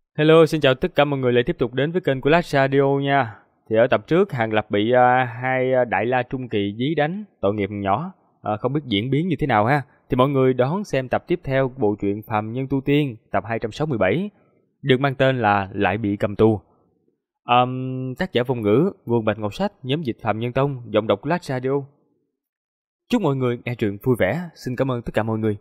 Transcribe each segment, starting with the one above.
Hello, xin chào tất cả mọi người lại tiếp tục đến với kênh của Lát Radio nha. Thì ở tập trước, Hàng Lập bị hai đại la trung kỳ dí đánh, tội nghiệp nhỏ, không biết diễn biến như thế nào ha. Thì mọi người đón xem tập tiếp theo của bộ truyện Phàm Nhân Tu Tiên, tập 267, được mang tên là Lại Bị Cầm Tù. Tác giả Phong Ngữ, Nguồn Bạch Ngọc Sách, nhóm dịch Phàm Nhân Tông, giọng đọc Lát Radio. Chúc mọi người nghe truyện vui vẻ, xin cảm ơn tất cả mọi người.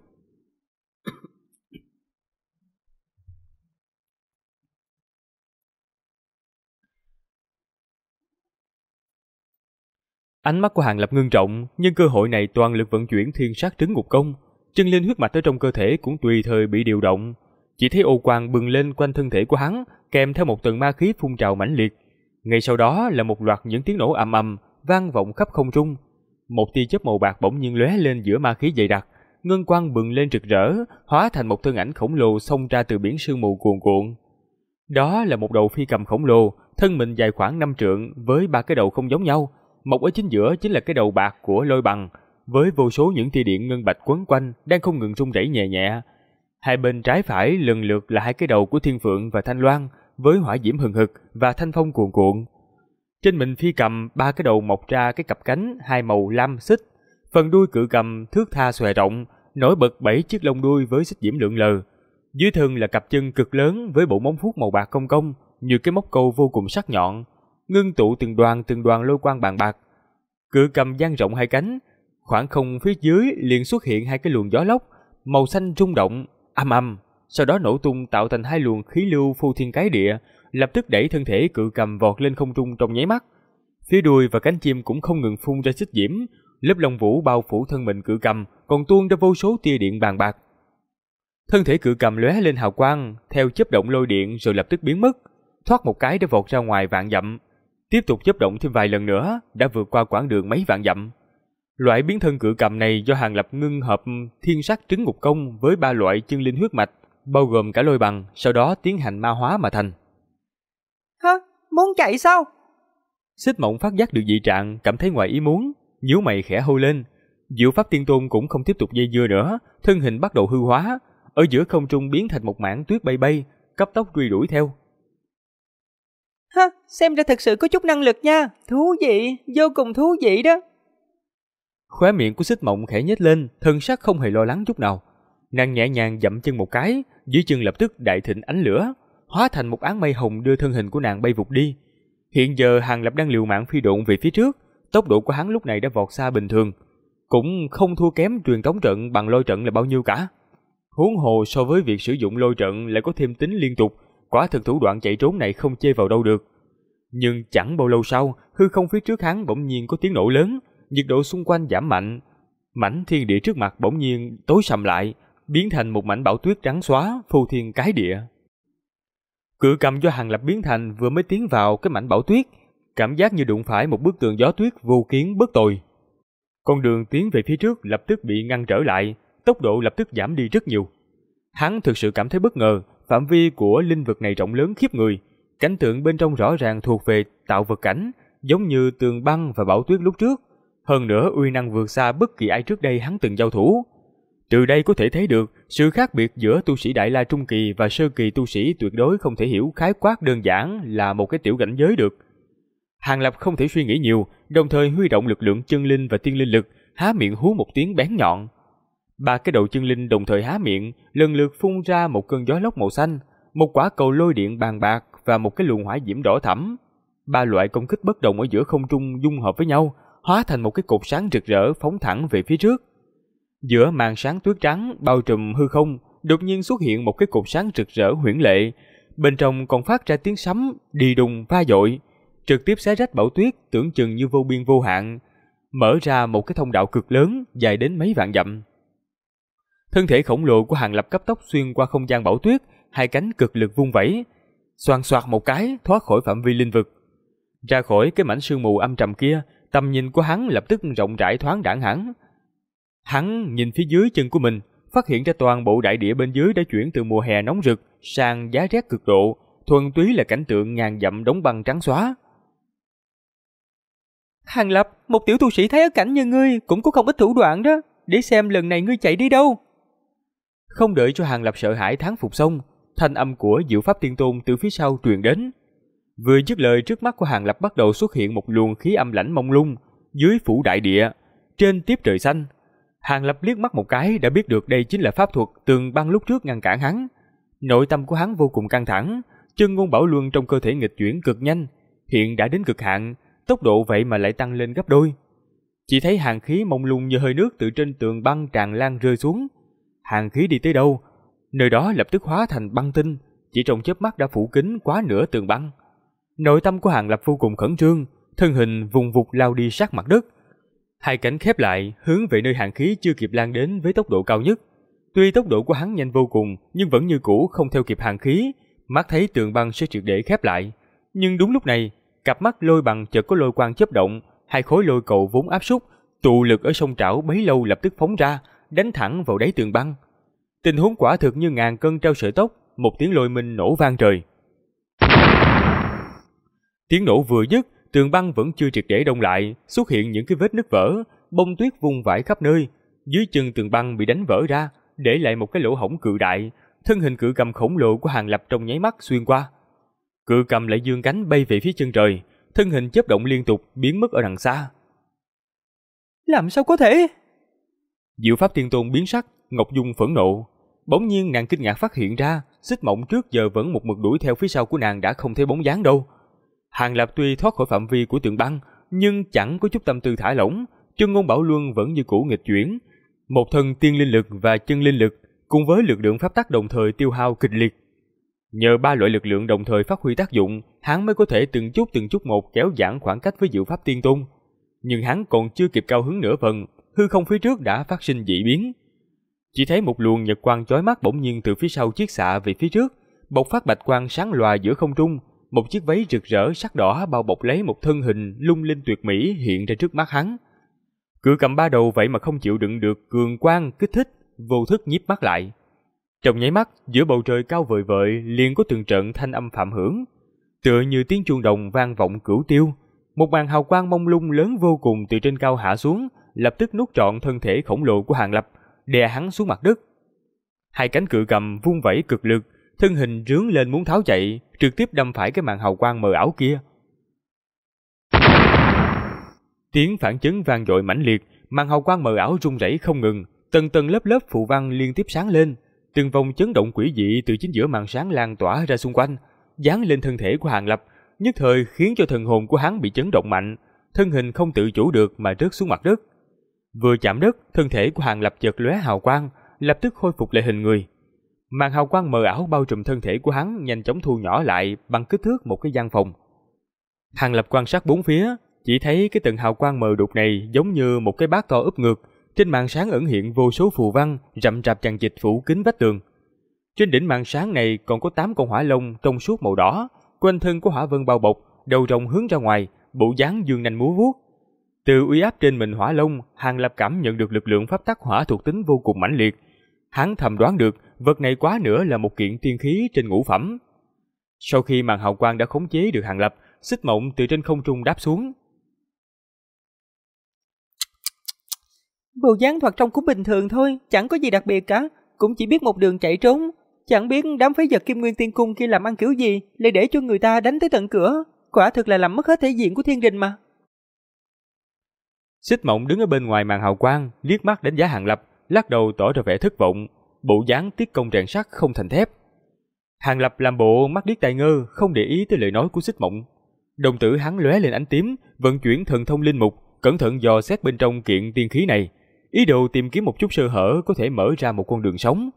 Ánh mắt của Hàng Lập ngưng trọng, nhưng cơ hội này toàn lực vận chuyển thiên sát trấn ngục công, chân linh huyết mạch ở trong cơ thể cũng tùy thời bị điều động. Chỉ thấy ô quang bừng lên quanh thân thể của hắn, kèm theo một tầng ma khí phun trào mãnh liệt. Ngay sau đó là một loạt những tiếng nổ ầm ầm vang vọng khắp không trung. Một tia chớp màu bạc bỗng nhiên lóe lên giữa ma khí dày đặc, ngân quang bừng lên rực rỡ, hóa thành một thân ảnh khổng lồ xông ra từ biển sương mù cuồn cuộn. Đó là một đầu phi cầm khổng lồ, thân mình dài khoảng 5 trượng với ba cái đầu không giống nhau. Mọc ở chính giữa chính là cái đầu bạc của Lôi Bằng, với vô số những tia điện ngân bạch quấn quanh đang không ngừng rung rẩy nhẹ nhẹ. Hai bên trái phải lần lượt là hai cái đầu của Thiên Phượng và Thanh Loan, với hỏa diễm hừng hực và thanh phong cuồn cuộn. Trên mình phi cầm, ba cái đầu mọc ra cái cặp cánh hai màu lam xích. Phần đuôi cự cầm thước tha xòe rộng, nổi bật 7 chiếc lông đuôi với xích diễm lượn lờ. Dưới thân là cặp chân cực lớn với bộ móng vuốt màu bạc cong cong, như cái móc câu vô cùng sắc nhọn, ngưng tụ từng đoàn lôi quang bàn bạc. Cự cầm dang rộng hai cánh, khoảng không phía dưới liền xuất hiện hai cái luồng gió lốc màu xanh rung động ầm ầm, sau đó nổ tung tạo thành hai luồng khí lưu phô thiên cái địa, lập tức đẩy thân thể cự cầm vọt lên không trung trong nháy mắt. Phía đuôi và cánh chim cũng không ngừng phun ra xích diễm, lớp lông vũ bao phủ thân mình cự cầm, còn tuôn ra vô số tia điện bàn bạc. Thân thể cự cầm lóe lên hào quang, theo chớp động lôi điện rồi lập tức biến mất, thoát một cái đã vọt ra ngoài vạn dặm. Tiếp tục chớp động thêm vài lần nữa, đã vượt qua quãng đường mấy vạn dặm. Loại biến thân cự cầm này do Hàng Lập ngưng hợp thiên sắc trấn ngục công với ba loại chân linh huyết mạch, bao gồm cả Lôi Bằng, sau đó tiến hành ma hóa mà thành. Hả? Muốn chạy sao? Xích Mộng phát giác được dị trạng, cảm thấy ngoài ý muốn, nhíu mày khẽ hô lên. Diệu Pháp Tiên Tôn cũng không tiếp tục dây dưa nữa, thân hình bắt đầu hư hóa, ở giữa không trung biến thành một mảng tuyết bay bay, cấp tốc truy đuổi theo. Ha, xem ra thật sự có chút năng lực nha, thú vị, vô cùng thú vị đó. Khóe miệng của Xích Mộng khẽ nhếch lên, thân sắc không hề lo lắng chút nào. Nàng nhẹ nhàng dậm chân một cái, dưới chân lập tức đại thịnh ánh lửa, hóa thành một áng mây hồng đưa thân hình của nàng bay vụt đi. Hiện giờ Hàng Lập đang liều mạng phi độn về phía trước, tốc độ của hắn lúc này đã vọt xa bình thường, cũng không thua kém truyền tống trận bằng lôi trận là bao nhiêu cả. Huống hồ so với việc sử dụng lôi trận lại có thêm tính liên tục, quả thực thủ đoạn chạy trốn này không chê vào đâu được. Nhưng chẳng bao lâu sau, hư không phía trước hắn bỗng nhiên có tiếng nổ lớn, nhiệt độ xung quanh giảm mạnh, mảnh thiên địa trước mặt bỗng nhiên tối sầm lại, biến thành một mảnh bão tuyết trắng xóa, phô thiên cái địa. Cự cầm do Hàng Lập biến thành vừa mới tiến vào cái mảnh bão tuyết, cảm giác như đụng phải một bức tường gió tuyết vô kiến bất tồi. Con đường tiến về phía trước lập tức bị ngăn trở lại, tốc độ lập tức giảm đi rất nhiều. Hắn thực sự cảm thấy bất ngờ, phạm vi của linh vực này rộng lớn khiếp người, cảnh tượng bên trong rõ ràng thuộc về tạo vật cảnh, giống như tường băng và bão tuyết lúc trước, hơn nữa uy năng vượt xa bất kỳ ai trước đây hắn từng giao thủ. Từ đây có thể thấy được sự khác biệt giữa tu sĩ đại la trung kỳ và sơ kỳ tu sĩ tuyệt đối không thể hiểu khái quát đơn giản là một cái tiểu cảnh giới được. Hàng Lập không thể suy nghĩ nhiều, đồng thời huy động lực lượng chân linh và tiên linh lực, há miệng hú một tiếng bén nhọn. Ba cái đầu chân linh đồng thời há miệng, lần lượt phun ra một cơn gió lốc màu xanh, một quả cầu lôi điện bàn bạc và một cái luồng hỏa diễm đỏ thẫm. Ba loại công kích bất đồng ở giữa không trung dung hợp với nhau, hóa thành một cái cột sáng rực rỡ phóng thẳng về phía trước. Giữa màn sáng tuyết trắng bao trùm hư không, đột nhiên xuất hiện một cái cột sáng rực rỡ huyễn lệ, bên trong còn phát ra tiếng sấm đi đùng va dội, trực tiếp xé rách bão tuyết tưởng chừng như vô biên vô hạn, mở ra một cái thông đạo cực lớn dài đến mấy vạn dặm. Thân thể khổng lồ của Hàng Lập cấp tốc xuyên qua không gian bão tuyết, hai cánh cực lực vung vẩy, xoàn xoạc một cái thoát khỏi phạm vi linh vực. Ra khỏi cái mảnh sương mù âm trầm kia, tầm nhìn của hắn lập tức rộng rãi thoáng đãng hẳn. Hắn nhìn phía dưới chân của mình, phát hiện ra toàn bộ đại địa bên dưới đã chuyển từ mùa hè nóng rực sang giá rét cực độ, thuần túy là cảnh tượng ngàn dặm đóng băng trắng xóa. Hàng Lập, một tiểu tu sĩ thấy ở cảnh như ngươi cũng có không ít thủ đoạn đó, để xem lần này ngươi chạy đi đâu. Không đợi cho Hàng Lập sợ hãi thán phục xong, thanh âm của Diệu Pháp Tiên Tôn từ phía sau truyền đến. Vừa dứt lời, trước mắt của Hàng Lập bắt đầu xuất hiện một luồng khí âm lãnh mông lung, dưới phủ đại địa, trên tiếp trời xanh. Hàng Lập liếc mắt một cái đã biết được đây chính là pháp thuật tường băng lúc trước ngăn cản hắn. Nội tâm của hắn vô cùng căng thẳng, chân ngôn bảo luân trong cơ thể nghịch chuyển cực nhanh, hiện đã đến cực hạn, tốc độ vậy mà lại tăng lên gấp đôi. Chỉ thấy hàn khí mông lung như hơi nước từ trên tường băng tràn lan rơi xuống. Hàn khí đi tới đâu, nơi đó lập tức hóa thành băng tinh, chỉ trong chớp mắt đã phủ kín quá nửa tường băng. Nội tâm của Hàng Lập vô cùng khẩn trương, thân hình vùng vụt lao đi sát mặt đất. Hai cánh khép lại, hướng về nơi hàn khí chưa kịp lan đến với tốc độ cao nhất. Tuy tốc độ của hắn nhanh vô cùng, nhưng vẫn như cũ không theo kịp hàn khí, mắt thấy tường băng sẽ triệt để khép lại. Nhưng đúng lúc này, cặp mắt lôi bằng chợt có lôi quang chớp động, hai khối lôi cầu vốn áp súc, tụ lực ở sông trảo bấy lâu lập tức phóng ra, đánh thẳng vào đáy tường băng. Tình huống quả thực như ngàn cân treo sợi tóc, một tiếng lôi minh nổ vang trời. Tiếng nổ vừa dứt, tường băng vẫn chưa triệt để đông lại, xuất hiện những cái vết nứt vỡ, bông tuyết vung vãi khắp nơi. Dưới chân tường băng bị đánh vỡ ra, để lại một cái lỗ hổng cự đại. Thân hình cự cầm khổng lồ của Hàng Lập trong nháy mắt xuyên qua. Cự cầm lại dương cánh bay về phía chân trời, thân hình chớp động liên tục biến mất ở đằng xa. Làm sao có thể? Diệu Pháp Tiên Tôn biến sắc, Ngọc Dung phẫn nộ. Bỗng nhiên nàng kinh ngạc phát hiện ra, Xích Mộng trước giờ vẫn một mực đuổi theo phía sau của nàng đã không thấy bóng dáng đâu. Hàng Lập tuy thoát khỏi phạm vi của tường băng, nhưng chẳng có chút tâm tư thả lỏng, chân ngôn bảo luân vẫn như cũ nghịch chuyển. Một thân tiên linh lực và chân linh lực cùng với lực lượng pháp tắc đồng thời tiêu hao kịch liệt. Nhờ ba loại lực lượng đồng thời phát huy tác dụng, hắn mới có thể từng chút một kéo giãn khoảng cách với Diệu Pháp Tiên Tôn. Nhưng hắn còn chưa kịp cao hứng nửa phần, hư không phía trước đã phát sinh dị biến. Chỉ thấy một luồng nhật quang chói mắt bỗng nhiên từ phía sau chiết xạ về phía trước, bộc phát bạch quang sáng lòa giữa không trung, một chiếc váy rực rỡ sắc đỏ bao bọc lấy một thân hình lung linh tuyệt mỹ hiện ra trước mắt hắn. Cự cầm ba đầu vậy mà không chịu đựng được cường quang kích thích, vô thức nhíp mắt lại. Trong nháy mắt, giữa bầu trời cao vời vợi liền có từng trận thanh âm phạm hưởng, tựa như tiếng chuông đồng vang vọng cửu tiêu. Một màn hào quang mông lung lớn vô cùng từ trên cao hạ xuống, lập tức nuốt trọn thân thể khổng lồ của Hàng Lập, đè hắn xuống mặt đất. Hai cánh cự cầm vung vẩy cực lực, thân hình rướn lên muốn tháo chạy, trực tiếp đâm phải cái màn hào quang mờ ảo kia. Tiếng phản chấn vang dội mãnh liệt, màn hào quang mờ ảo rung rẩy không ngừng, tầng tầng lớp lớp phù văn liên tiếp sáng lên, từng vòng chấn động quỷ dị từ chính giữa màn sáng lan tỏa ra xung quanh, dán lên thân thể của Hàng Lập, nhất thời khiến cho thần hồn của hắn bị chấn động mạnh, thân hình không tự chủ được mà rớt xuống mặt đất. Vừa chạm đất, thân thể của Hàng Lập chợt lóe hào quang, lập tức khôi phục lại hình người. Màn hào quang mờ ảo bao trùm thân thể của hắn nhanh chóng thu nhỏ lại bằng kích thước một cái gian phòng. Hàng Lập quan sát bốn phía, chỉ thấy cái tầng hào quang mờ đục này giống như một cái bát to úp ngược, trên màn sáng ẩn hiện vô số phù văn rậm rạp chằng chịt phủ kín vách tường. Trên đỉnh màn sáng này còn có 8 con hỏa long trong suốt màu đỏ, quanh thân có hỏa vân bao bọc, đầu rồng hướng ra ngoài, bộ dáng dương nanh múa vuốt. Từ uy áp trên mình hỏa long, Hàng Lập cảm nhận được lực lượng pháp tắc hỏa thuộc tính vô cùng mãnh liệt. Hắn thầm đoán được vật này quá nữa là một kiện tiên khí trên ngũ phẩm. Sau khi màn hào quang đã khống chế được Hàng Lập, Xích Mộng từ trên không trung đáp xuống. Bộ dáng thoạt trông cũng bình thường thôi, chẳng có gì đặc biệt cả, cũng chỉ biết một đường chạy trốn. Chẳng biết đám phế vật Kim Nguyên Tiên Cung kia làm ăn kiểu gì, lại để cho người ta đánh tới tận cửa. Quả thực là làm mất hết thể diện của thiên đình mà. Xích Mộng đứng ở bên ngoài màn hào quang, liếc mắt đánh giá Hàng Lập, lắc đầu tỏ ra vẻ thất vọng, bộ dáng tiếc công rèn sắt không thành thép. Hàng Lập làm bộ mắt điếc tai ngơ, không để ý tới lời nói của Xích Mộng. Đồng tử hắn lóe lên ánh tím, vận chuyển thần thông linh mục, cẩn thận dò xét bên trong kiện tiên khí này, ý đồ tìm kiếm một chút sơ hở có thể mở ra một con đường sống.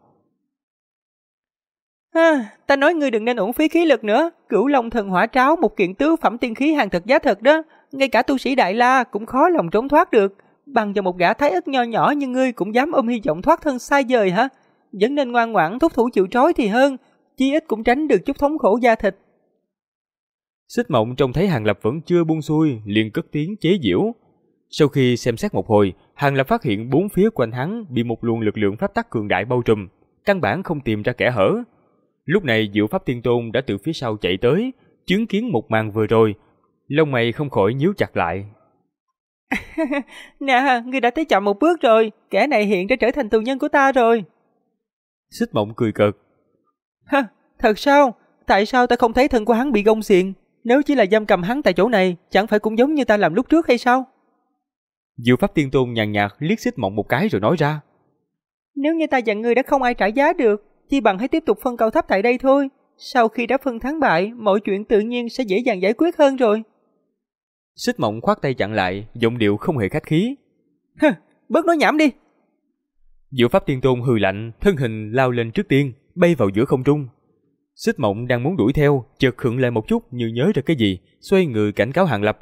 Ta nói ngươi đừng nên uổng phí khí lực nữa. Cửu Long Thần Hỏa Tráo, một kiện tứ phẩm tiên khí hàng thật giá thật đó, ngay cả tu sĩ Đại La cũng khó lòng trốn thoát được. Bằng cho một gã thái ất nho nhỏ như ngươi cũng dám ôm hy vọng thoát thân xa vời hả? Vẫn nên ngoan ngoãn thúc thủ chịu trói thì hơn, chí ít cũng tránh được chút thống khổ da thịt. Xích Mộng trông thấy Hàng Lập vẫn chưa buông xuôi, liền cất tiếng chế giễu. Sau khi xem xét một hồi, Hàng Lập phát hiện bốn phía quanh hắn bị một luồng lực lượng pháp tắc cường đại bao trùm, căn bản không tìm ra kẽ hở. Lúc này Diệu Pháp Tiên Tôn đã từ phía sau chạy tới, chứng kiến một màn vừa rồi, lông mày không khỏi nhíu chặt lại. Nè, ngươi đã tới chậm một bước rồi, kẻ này hiện đã trở thành tù nhân của ta rồi. Xích Mộng cười cợt. Thật sao? Tại sao ta không thấy thân của hắn bị gông xiềng? Nếu chỉ là giam cầm hắn tại chỗ này, chẳng phải cũng giống như ta làm lúc trước hay sao? Diệu Pháp Tiên Tôn nhàn nhạt liếc Xích Mộng một cái rồi nói ra. Nếu như ta dặn ngươi đã không ai trả giá được, chi bằng hãy tiếp tục phân cao thấp tại đây thôi. Sau khi đã phân thắng bại, mọi chuyện tự nhiên sẽ dễ dàng giải quyết hơn rồi. Xích Mộng khoát tay chặn lại, giọng điệu không hề khách khí. Bớt nói nhảm đi. Diệu Pháp Tiên Tôn hừ lạnh, thân hình lao lên trước tiên, bay vào giữa không trung. Xích Mộng đang muốn đuổi theo, chợt khựng lại một chút như nhớ ra cái gì, xoay người cảnh cáo Hàng Lập.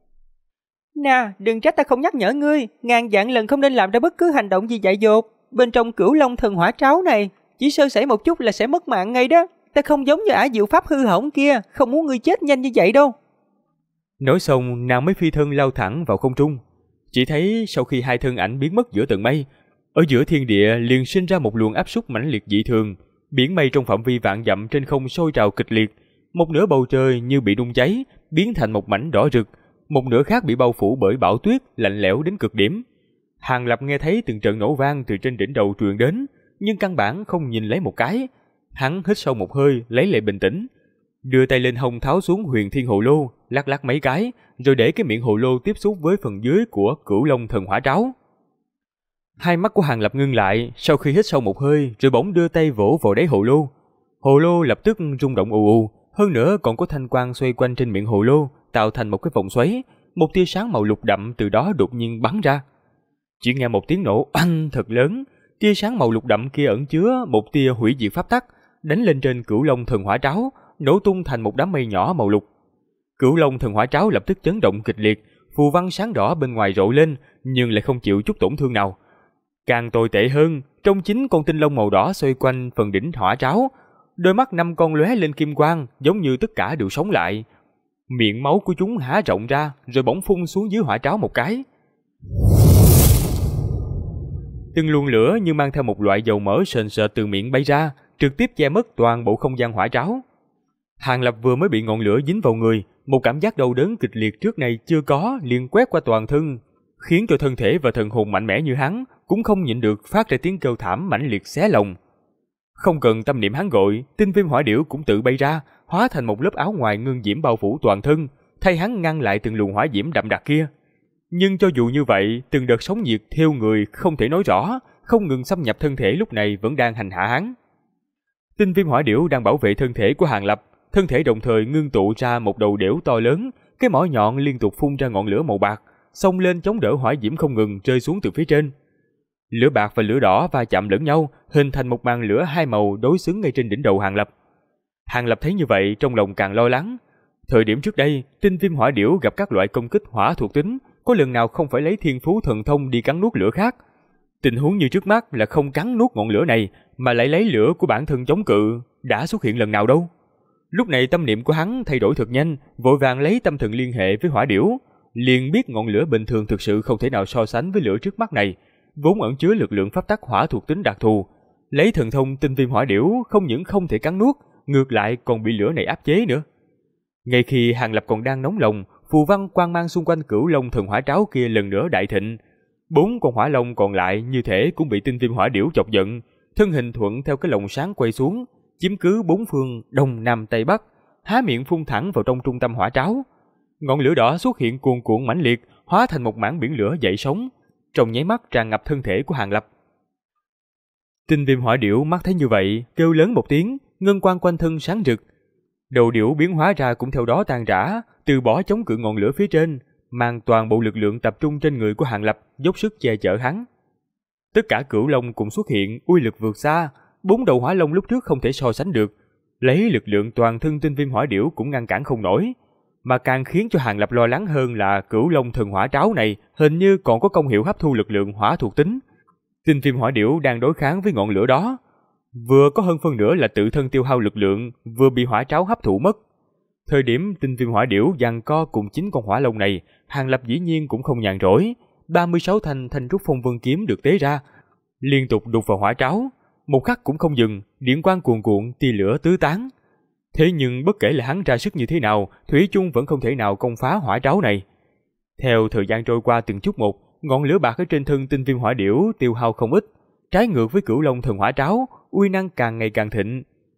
Nè, đừng trách ta không nhắc nhở ngươi, ngàn vạn lần không nên làm ra bất cứ hành động gì dại dột. Bên trong Cửu Long Thần Hỏa Tráo này, chỉ sơ sẩy một chút là sẽ mất mạng ngay đó. Ta không giống như ả diệu pháp hư hỏng kia, không muốn ngươi chết nhanh như vậy đâu. Nói xong, nàng mới phi thân lao thẳng vào không trung. Chỉ thấy sau khi hai thân ảnh biến mất giữa tầng mây, ở giữa thiên địa liền sinh ra một luồng áp suất mãnh liệt dị thường, biển mây trong phạm vi vạn dặm trên không sôi trào kịch liệt, một nửa bầu trời như bị đun cháy, biến thành một mảnh đỏ rực, một nửa khác bị bao phủ bởi bão tuyết lạnh lẽo đến cực điểm. Hàng Lập nghe thấy từng trận nổ vang từ trên đỉnh đầu truyền đến, nhưng căn bản không nhìn lấy một cái. Hắn hít sâu một hơi, lấy lại bình tĩnh, đưa tay lên hông tháo xuống Huyền Thiên Hồ Lô, lắc lắc mấy cái, rồi để cái miệng hồ lô tiếp xúc với phần dưới của Cửu Long Thần Hỏa Tráo. Hai mắt của Hàng Lập ngưng lại, sau khi hít sâu một hơi, rồi bỗng đưa tay vỗ vào đáy hồ lô. Hồ lô lập tức rung động ù ù, hơn nữa còn có thanh quang xoay quanh trên miệng hồ lô, tạo thành một cái vòng xoáy, một tia sáng màu lục đậm từ đó đột nhiên bắn ra. Chỉ nghe một tiếng nổ oanh thật lớn, tia sáng màu lục đậm kia ẩn chứa một tia hủy diệt pháp tắc, đánh lên trên Cửu Long Thần Hỏa Tráo, nổ tung thành một đám mây nhỏ màu lục. Cửu Long Thần Hỏa Tráo lập tức chấn động kịch liệt, phù văn sáng đỏ bên ngoài rộ lên, nhưng lại không chịu chút tổn thương nào. Càng tồi tệ hơn, trong chính con tinh long màu đỏ xoay quanh phần đỉnh hỏa tráo, đôi mắt 5 con lóe lên kim quang, giống như tất cả đều sống lại. Miệng máu của chúng há rộng ra, rồi bỗng phun xuống dưới hỏa tráo một cái. Từng luồng lửa như mang theo một loại dầu mỡ sền sệt từ miệng bay ra, trực tiếp che mất toàn bộ không gian hỏa tráo. Hàng Lập vừa mới bị ngọn lửa dính vào người, một cảm giác đau đớn kịch liệt trước nay chưa có liền quét qua toàn thân, khiến cho thân thể và thần hồn mạnh mẽ như hắn cũng không nhịn được phát ra tiếng kêu thảm mãnh liệt xé lòng. Không cần tâm niệm hắn gọi, tinh viêm hỏa điểu cũng tự bay ra, hóa thành một lớp áo ngoài ngưng diễm bao phủ toàn thân, thay hắn ngăn lại từng luồng hỏa diễm đậm đặc kia. Nhưng cho dù như vậy, từng đợt sóng nhiệt theo người không thể nói rõ, không ngừng xâm nhập thân thể lúc này vẫn đang hành hạ hắn. Tinh viêm hỏa điểu đang bảo vệ thân thể của Hàng Lập, thân thể đồng thời ngưng tụ ra một đầu đểu to lớn, cái mỏ nhọn liên tục phun ra ngọn lửa màu bạc, xông lên chống đỡ hỏa diễm không ngừng rơi xuống từ phía trên. Lửa bạc và lửa đỏ va chạm lẫn nhau, hình thành một màn lửa hai màu đối xứng ngay trên đỉnh đầu Hàng Lập. Hàng Lập thấy như vậy trong lòng càng lo lắng. Thời điểm trước đây, tinh viêm hỏa điểu gặp các loại công kích hỏa thuộc tính, có lần nào không phải lấy thiên phú thần thông đi cắn nuốt lửa khác. Tình huống như trước mắt là không cắn nuốt ngọn lửa này, mà lại lấy lửa của bản thân chống cự, đã xuất hiện lần nào đâu. Lúc này tâm niệm của hắn thay đổi thật nhanh, vội vàng lấy tâm thần liên hệ với hỏa điểu, liền biết ngọn lửa bình thường thực sự không thể nào so sánh với lửa trước mắt này, vốn ẩn chứa lực lượng pháp tắc hỏa thuộc tính đặc thù. Lấy thần thông tinh viêm hỏa điểu không những không thể cắn nuốt, ngược lại còn bị lửa này áp chế nữa. Ngay khi Hàng Lập còn đang nóng lòng, phù văn quang mang xung quanh Cửu Long Thần Hỏa Tráo kia lần nữa đại thịnh. 4 con hỏa long còn lại như thể cũng bị tinh viêm hỏa điểu chọc giận, thân hình thuận theo cái lồng sáng quay xuống, chiếm cứ 4 phương đông nam tây bắc, há miệng phun thẳng vào trong trung tâm hỏa tráo. Ngọn lửa đỏ xuất hiện cuồn cuộn mãnh liệt, hóa thành một mảng biển lửa dậy sóng, trong nháy mắt tràn ngập thân thể của Hàng Lập. Tinh viêm hỏa điểu mắt thấy như vậy, kêu lớn một tiếng, ngân quang quanh thân sáng rực. Đầu điểu biến hóa ra cũng theo đó tan rã, từ bỏ chống cự ngọn lửa phía trên, mang toàn bộ lực lượng tập trung trên người của Hàng Lập, dốc sức che chở hắn. Tất cả cửu long cùng xuất hiện, uy lực vượt xa, 4 đầu hỏa long lúc trước không thể so sánh được, lấy lực lượng toàn thân tinh viêm hỏa điểu cũng ngăn cản không nổi. Mà càng khiến cho Hàng Lập lo lắng hơn là Cửu Long Thần Hỏa Tráo này hình như còn có công hiệu hấp thu lực lượng hỏa thuộc tính. Tinh viêm hỏa điểu đang đối kháng với ngọn lửa đó, vừa có hơn phân nửa là tự thân tiêu hao lực lượng, vừa bị hỏa tráo hấp thụ mất. Thời điểm tinh viêm hỏa điểu giằng co cùng 9 con hỏa long này, Hàng Lập dĩ nhiên cũng không nhàn rỗi. 36 thanh trúc phong vân kiếm được tế ra, liên tục đục vào hỏa tráo, một khắc cũng không dừng, điện quang cuồn cuộn, tia lửa tứ tán. Thế nhưng bất kể là hắn ra sức như thế nào, thủy chung vẫn không thể nào công phá hỏa tráo này. Theo thời gian trôi qua từng chút một, ngọn lửa bạc ở trên thân tinh viêm hỏa điểu tiêu hao không ít, trái ngược với Cửu Long Thần Hỏa Tráo, uy năng càng ngày càng thịnh.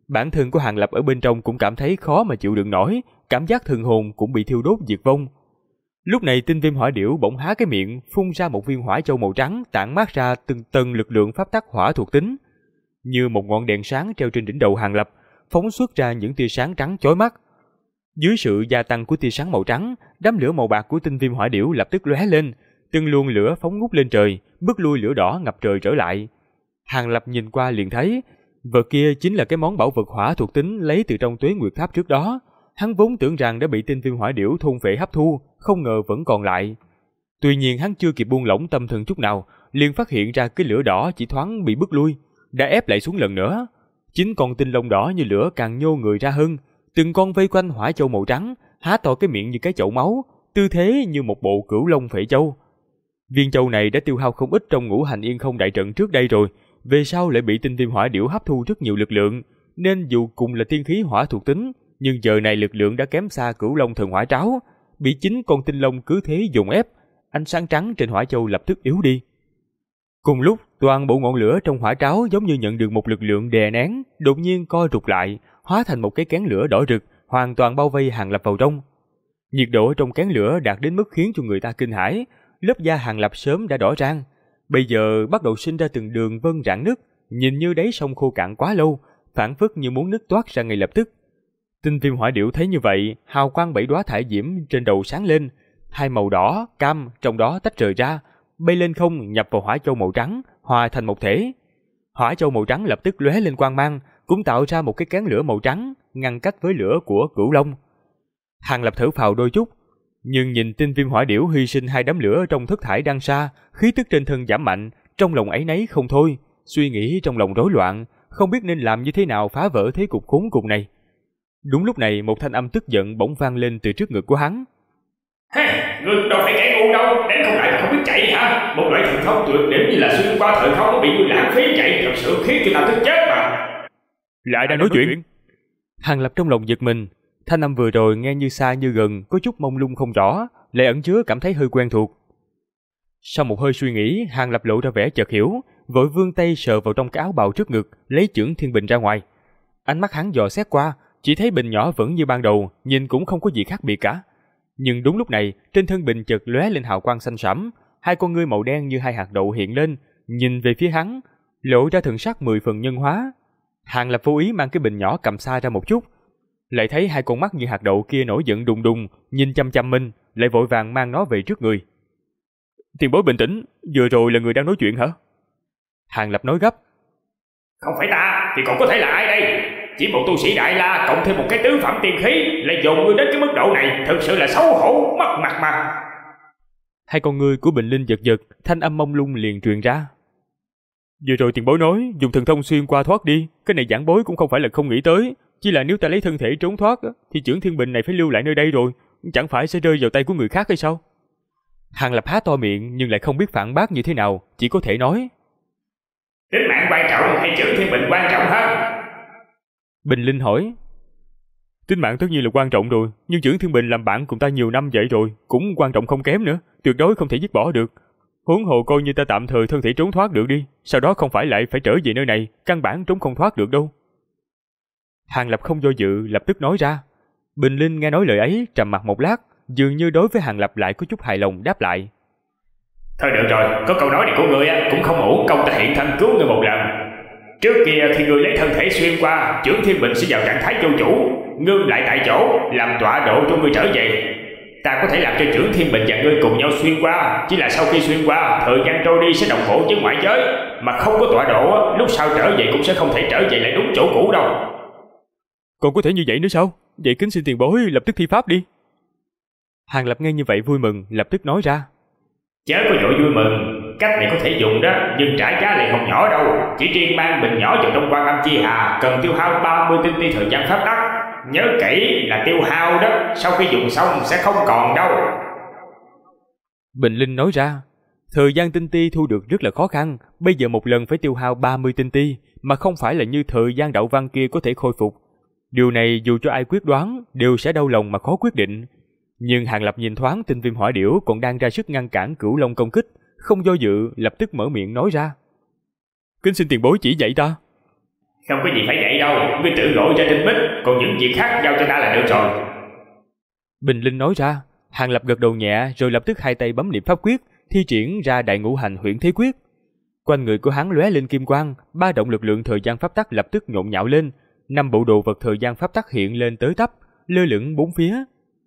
Bản thân của Hàng Lập ở bên trong cũng cảm thấy khó mà chịu đựng nổi, cảm giác thần hồn cũng bị thiêu đốt diệt vong. Lúc này tinh viêm hỏa điểu bỗng há cái miệng, phun ra một viên hỏa châu màu trắng tản mát ra từng tầng lực lượng pháp tắc hỏa thuộc tính. Như một ngọn đèn sáng treo trên đỉnh đầu Hàng Lập, phóng xuất ra những tia sáng trắng chói mắt. Dưới sự gia tăng của tia sáng màu trắng, đám lửa màu bạc của tinh viêm hỏa điểu lập tức lóe lên, từng luồng lửa phóng ngút lên trời, bức lui lửa đỏ ngập trời trở lại. Hàng Lập nhìn qua liền thấy, vật kia chính là cái món bảo vật hỏa thuộc tính lấy từ trong Tuế Nguyệt Tháp trước đó. Hắn vốn tưởng rằng đã bị tinh viêm hỏa điểu thôn phệ hấp thu, không ngờ vẫn còn lại. Tuy nhiên hắn chưa kịp buông lỏng tâm thần chút nào, liền phát hiện ra cái lửa đỏ chỉ thoáng bị bức lui, đã ép lại xuống lần nữa. Chính con tinh long đỏ như lửa càng nhô người ra hơn, từng con vây quanh hỏa châu màu trắng, há to cái miệng như cái chậu máu, tư thế như một bộ cửu long phệ châu. Viên châu này đã tiêu hao không ít trong Ngũ Hành Yên Không đại trận trước đây rồi, về sau lại bị tinh viêm hỏa điểu hấp thu rất nhiều lực lượng, nên dù cùng là tiên khí hỏa thuộc tính, nhưng giờ này lực lượng đã kém xa Cửu Long Thần Hỏa Tráo, bị chính con tinh long cứ thế dồn ép, ánh sáng trắng trên hỏa châu lập tức yếu đi. Cùng lúc, toàn bộ ngọn lửa trong hỏa tráo giống như nhận được một lực lượng đè nén, đột nhiên co rụt lại, hóa thành một cái kén lửa đỏ rực, hoàn toàn bao vây Hàng Lập vào trong. Nhiệt độ trong kén lửa đạt đến mức khiến cho người ta kinh hãi, lớp da Hàng Lập sớm đã đỏ rang, bây giờ bắt đầu sinh ra từng đường vân rạn nứt, nhìn như đáy sông khô cạn quá lâu, phảng phất như muốn nứt toát ra ngay lập tức. Tinh viêm hỏa điểu thấy như vậy, hào quang 7 đóa thải diễm trên đầu sáng lên, hai màu đỏ, cam trong đó tách rời ra, bay lên không nhập vào hỏa châu màu trắng, hòa thành một thể. Hỏa châu màu trắng lập tức lóe lên quang mang, cũng tạo ra một cái kén lửa màu trắng, ngăn cách với lửa của Cửu Long. Hàng Lập thở phào đôi chút, nhưng nhìn tinh viêm hỏa điểu hy sinh hai đám lửa trong thất thải đang xa, khí tức trên thân giảm mạnh, trong lòng áy náy không thôi, suy nghĩ trong lòng rối loạn, không biết nên làm như thế nào phá vỡ thế cục khốn cùng này. Đúng lúc này một thanh âm tức giận bỗng vang lên từ trước ngực của hắn. Ngươi đâu phải kẻ ngu đâu, đến không lại không biết chạy hả? Một loại thần thông tuyệt đỉnh như là xuyên qua thời không bị ngươi lãng phí chạy, thật sự khiến cho ta tức chết mà. Lại đang nói chuyện. Hàng Lập trong lòng giật mình, thanh âm vừa rồi nghe như xa như gần, có chút mông lung không rõ, lại ẩn chứa cảm thấy hơi quen thuộc. Sau một hơi suy nghĩ, Hàng Lập lộ ra vẻ chợt hiểu, vội vươn tay sờ vào trong cái áo bào trước ngực, lấy chưởng thiên bình ra ngoài. Ánh mắt hắn dò xét qua, chỉ thấy bình nhỏ vẫn như ban đầu, nhìn cũng không có gì khác biệt cả. Nhưng đúng lúc này, trên thân bình chợt lóe lên hào quang xanh sẫm, hai con ngươi màu đen như hai hạt đậu hiện lên, nhìn về phía hắn, lộ ra thần sắc 10 phần nhân hóa. Hàng Lập vô ý mang cái bình nhỏ cầm xa ra một chút, lại thấy hai con mắt như hạt đậu kia nổi giận đùng đùng, nhìn chăm chăm mình, lại vội vàng mang nó về trước người. Tiền bối bình tĩnh, vừa rồi là người đang nói chuyện hả? Hàng Lập nói gấp. Không phải ta, thì còn có thể là ai đây? Chỉ một tu sĩ Đại La cộng thêm một cái tứ phẩm tiên khí, lại dồn ngươi đến cái mức độ này, thực sự là xấu hổ, mất mặt mà. Hai con ngươi của Bình Linh giật giật, thanh âm mông lung liền truyền ra. Vừa rồi tiền bối nói dùng thần thông xuyên qua thoát đi, cái này giảng bối cũng không phải là không nghĩ tới, chỉ là nếu ta lấy thân thể trốn thoát thì chưởng thiên bình này phải lưu lại nơi đây rồi, chẳng phải sẽ rơi vào tay của người khác hay sao? Hàng Lập há to miệng nhưng lại không biết phản bác như thế nào, chỉ có thể nói. Tính mạng quan trọng hay chưởng thiên bình quan trọng hơn? Bình Linh hỏi. Tính mạng tất nhiên là quan trọng rồi, nhưng chưởng thiên bình làm bạn cùng ta nhiều năm vậy rồi, cũng quan trọng không kém nữa, tuyệt đối không thể dứt bỏ được. Huống hồ coi như ta tạm thời thân thể trốn thoát được đi, sau đó không phải lại phải trở về nơi này, căn bản trốn không thoát được đâu. Hàng Lập không do dự, lập tức nói ra. Bình Linh nghe nói lời ấy, trầm mặt một lát, dường như đối với Hàng Lập lại có chút hài lòng đáp lại. Thôi được rồi, có câu nói này của ngươi cũng không uổng công ta hiện thân cứu ngươi một lần. Trước kia khi ngươi lấy thân thể xuyên qua, chưởng thiên bình sẽ vào trạng thái vô chủ, ngưng lại tại chỗ, làm tọa độ cho ngươi trở về. Ta có thể làm cho chưởng thiên bình và ngươi cùng nhau xuyên qua, chỉ là sau khi xuyên qua, thời gian trôi đi sẽ đồng bộ với ngoại giới, mà không có tọa độ, lúc sau trở về cũng sẽ không thể trở về lại đúng chỗ cũ đâu. Còn có thể như vậy nữa sao? Vậy kính xin tiền bối lập tức thi pháp đi. Hàng Lập nghe như vậy vui mừng, lập tức nói ra. Chớ có vội vui mừng, cách này có thể dùng đó, nhưng trả giá lại không nhỏ đâu. Chỉ riêng mang bình nhỏ vào trong Quan Âm Chi Hà cần tiêu hao 30 tinh ti thời gian pháp tắc. Nhớ kỹ là tiêu hao đó, sau khi dùng xong sẽ không còn đâu. Bình Linh nói ra. Thời gian tinh ti thu được rất là khó khăn, bây giờ một lần phải tiêu hao 30 tinh ti, mà không phải là như thời gian đạo văn kia có thể khôi phục. Điều này dù cho ai quyết đoán đều sẽ đau lòng mà khó quyết định. Nhưng Hàng Lập nhìn thoáng tinh viêm hỏa điểu còn đang ra sức ngăn cản Cửu Long công kích, không do dự lập tức mở miệng nói ra. Kính xin tiền bối chỉ dạy ta. Không có gì phải vậy đâu, ngươi tự gọi ra tinh bích, còn những việc khác giao cho ta là được rồi. Bình Linh nói ra. Hàng Lập gật đầu nhẹ rồi lập tức hai tay bấm niệm pháp quyết, thi triển ra đại ngũ hành huyễn thế quyết. Quanh người của hắn lóe lên kim quang, ba động lực lượng thời gian pháp tắc lập tức nhộn nhạo lên, 5 bộ đồ vật thời gian pháp tắc hiện lên tới tấp, lơ lửng bốn phía.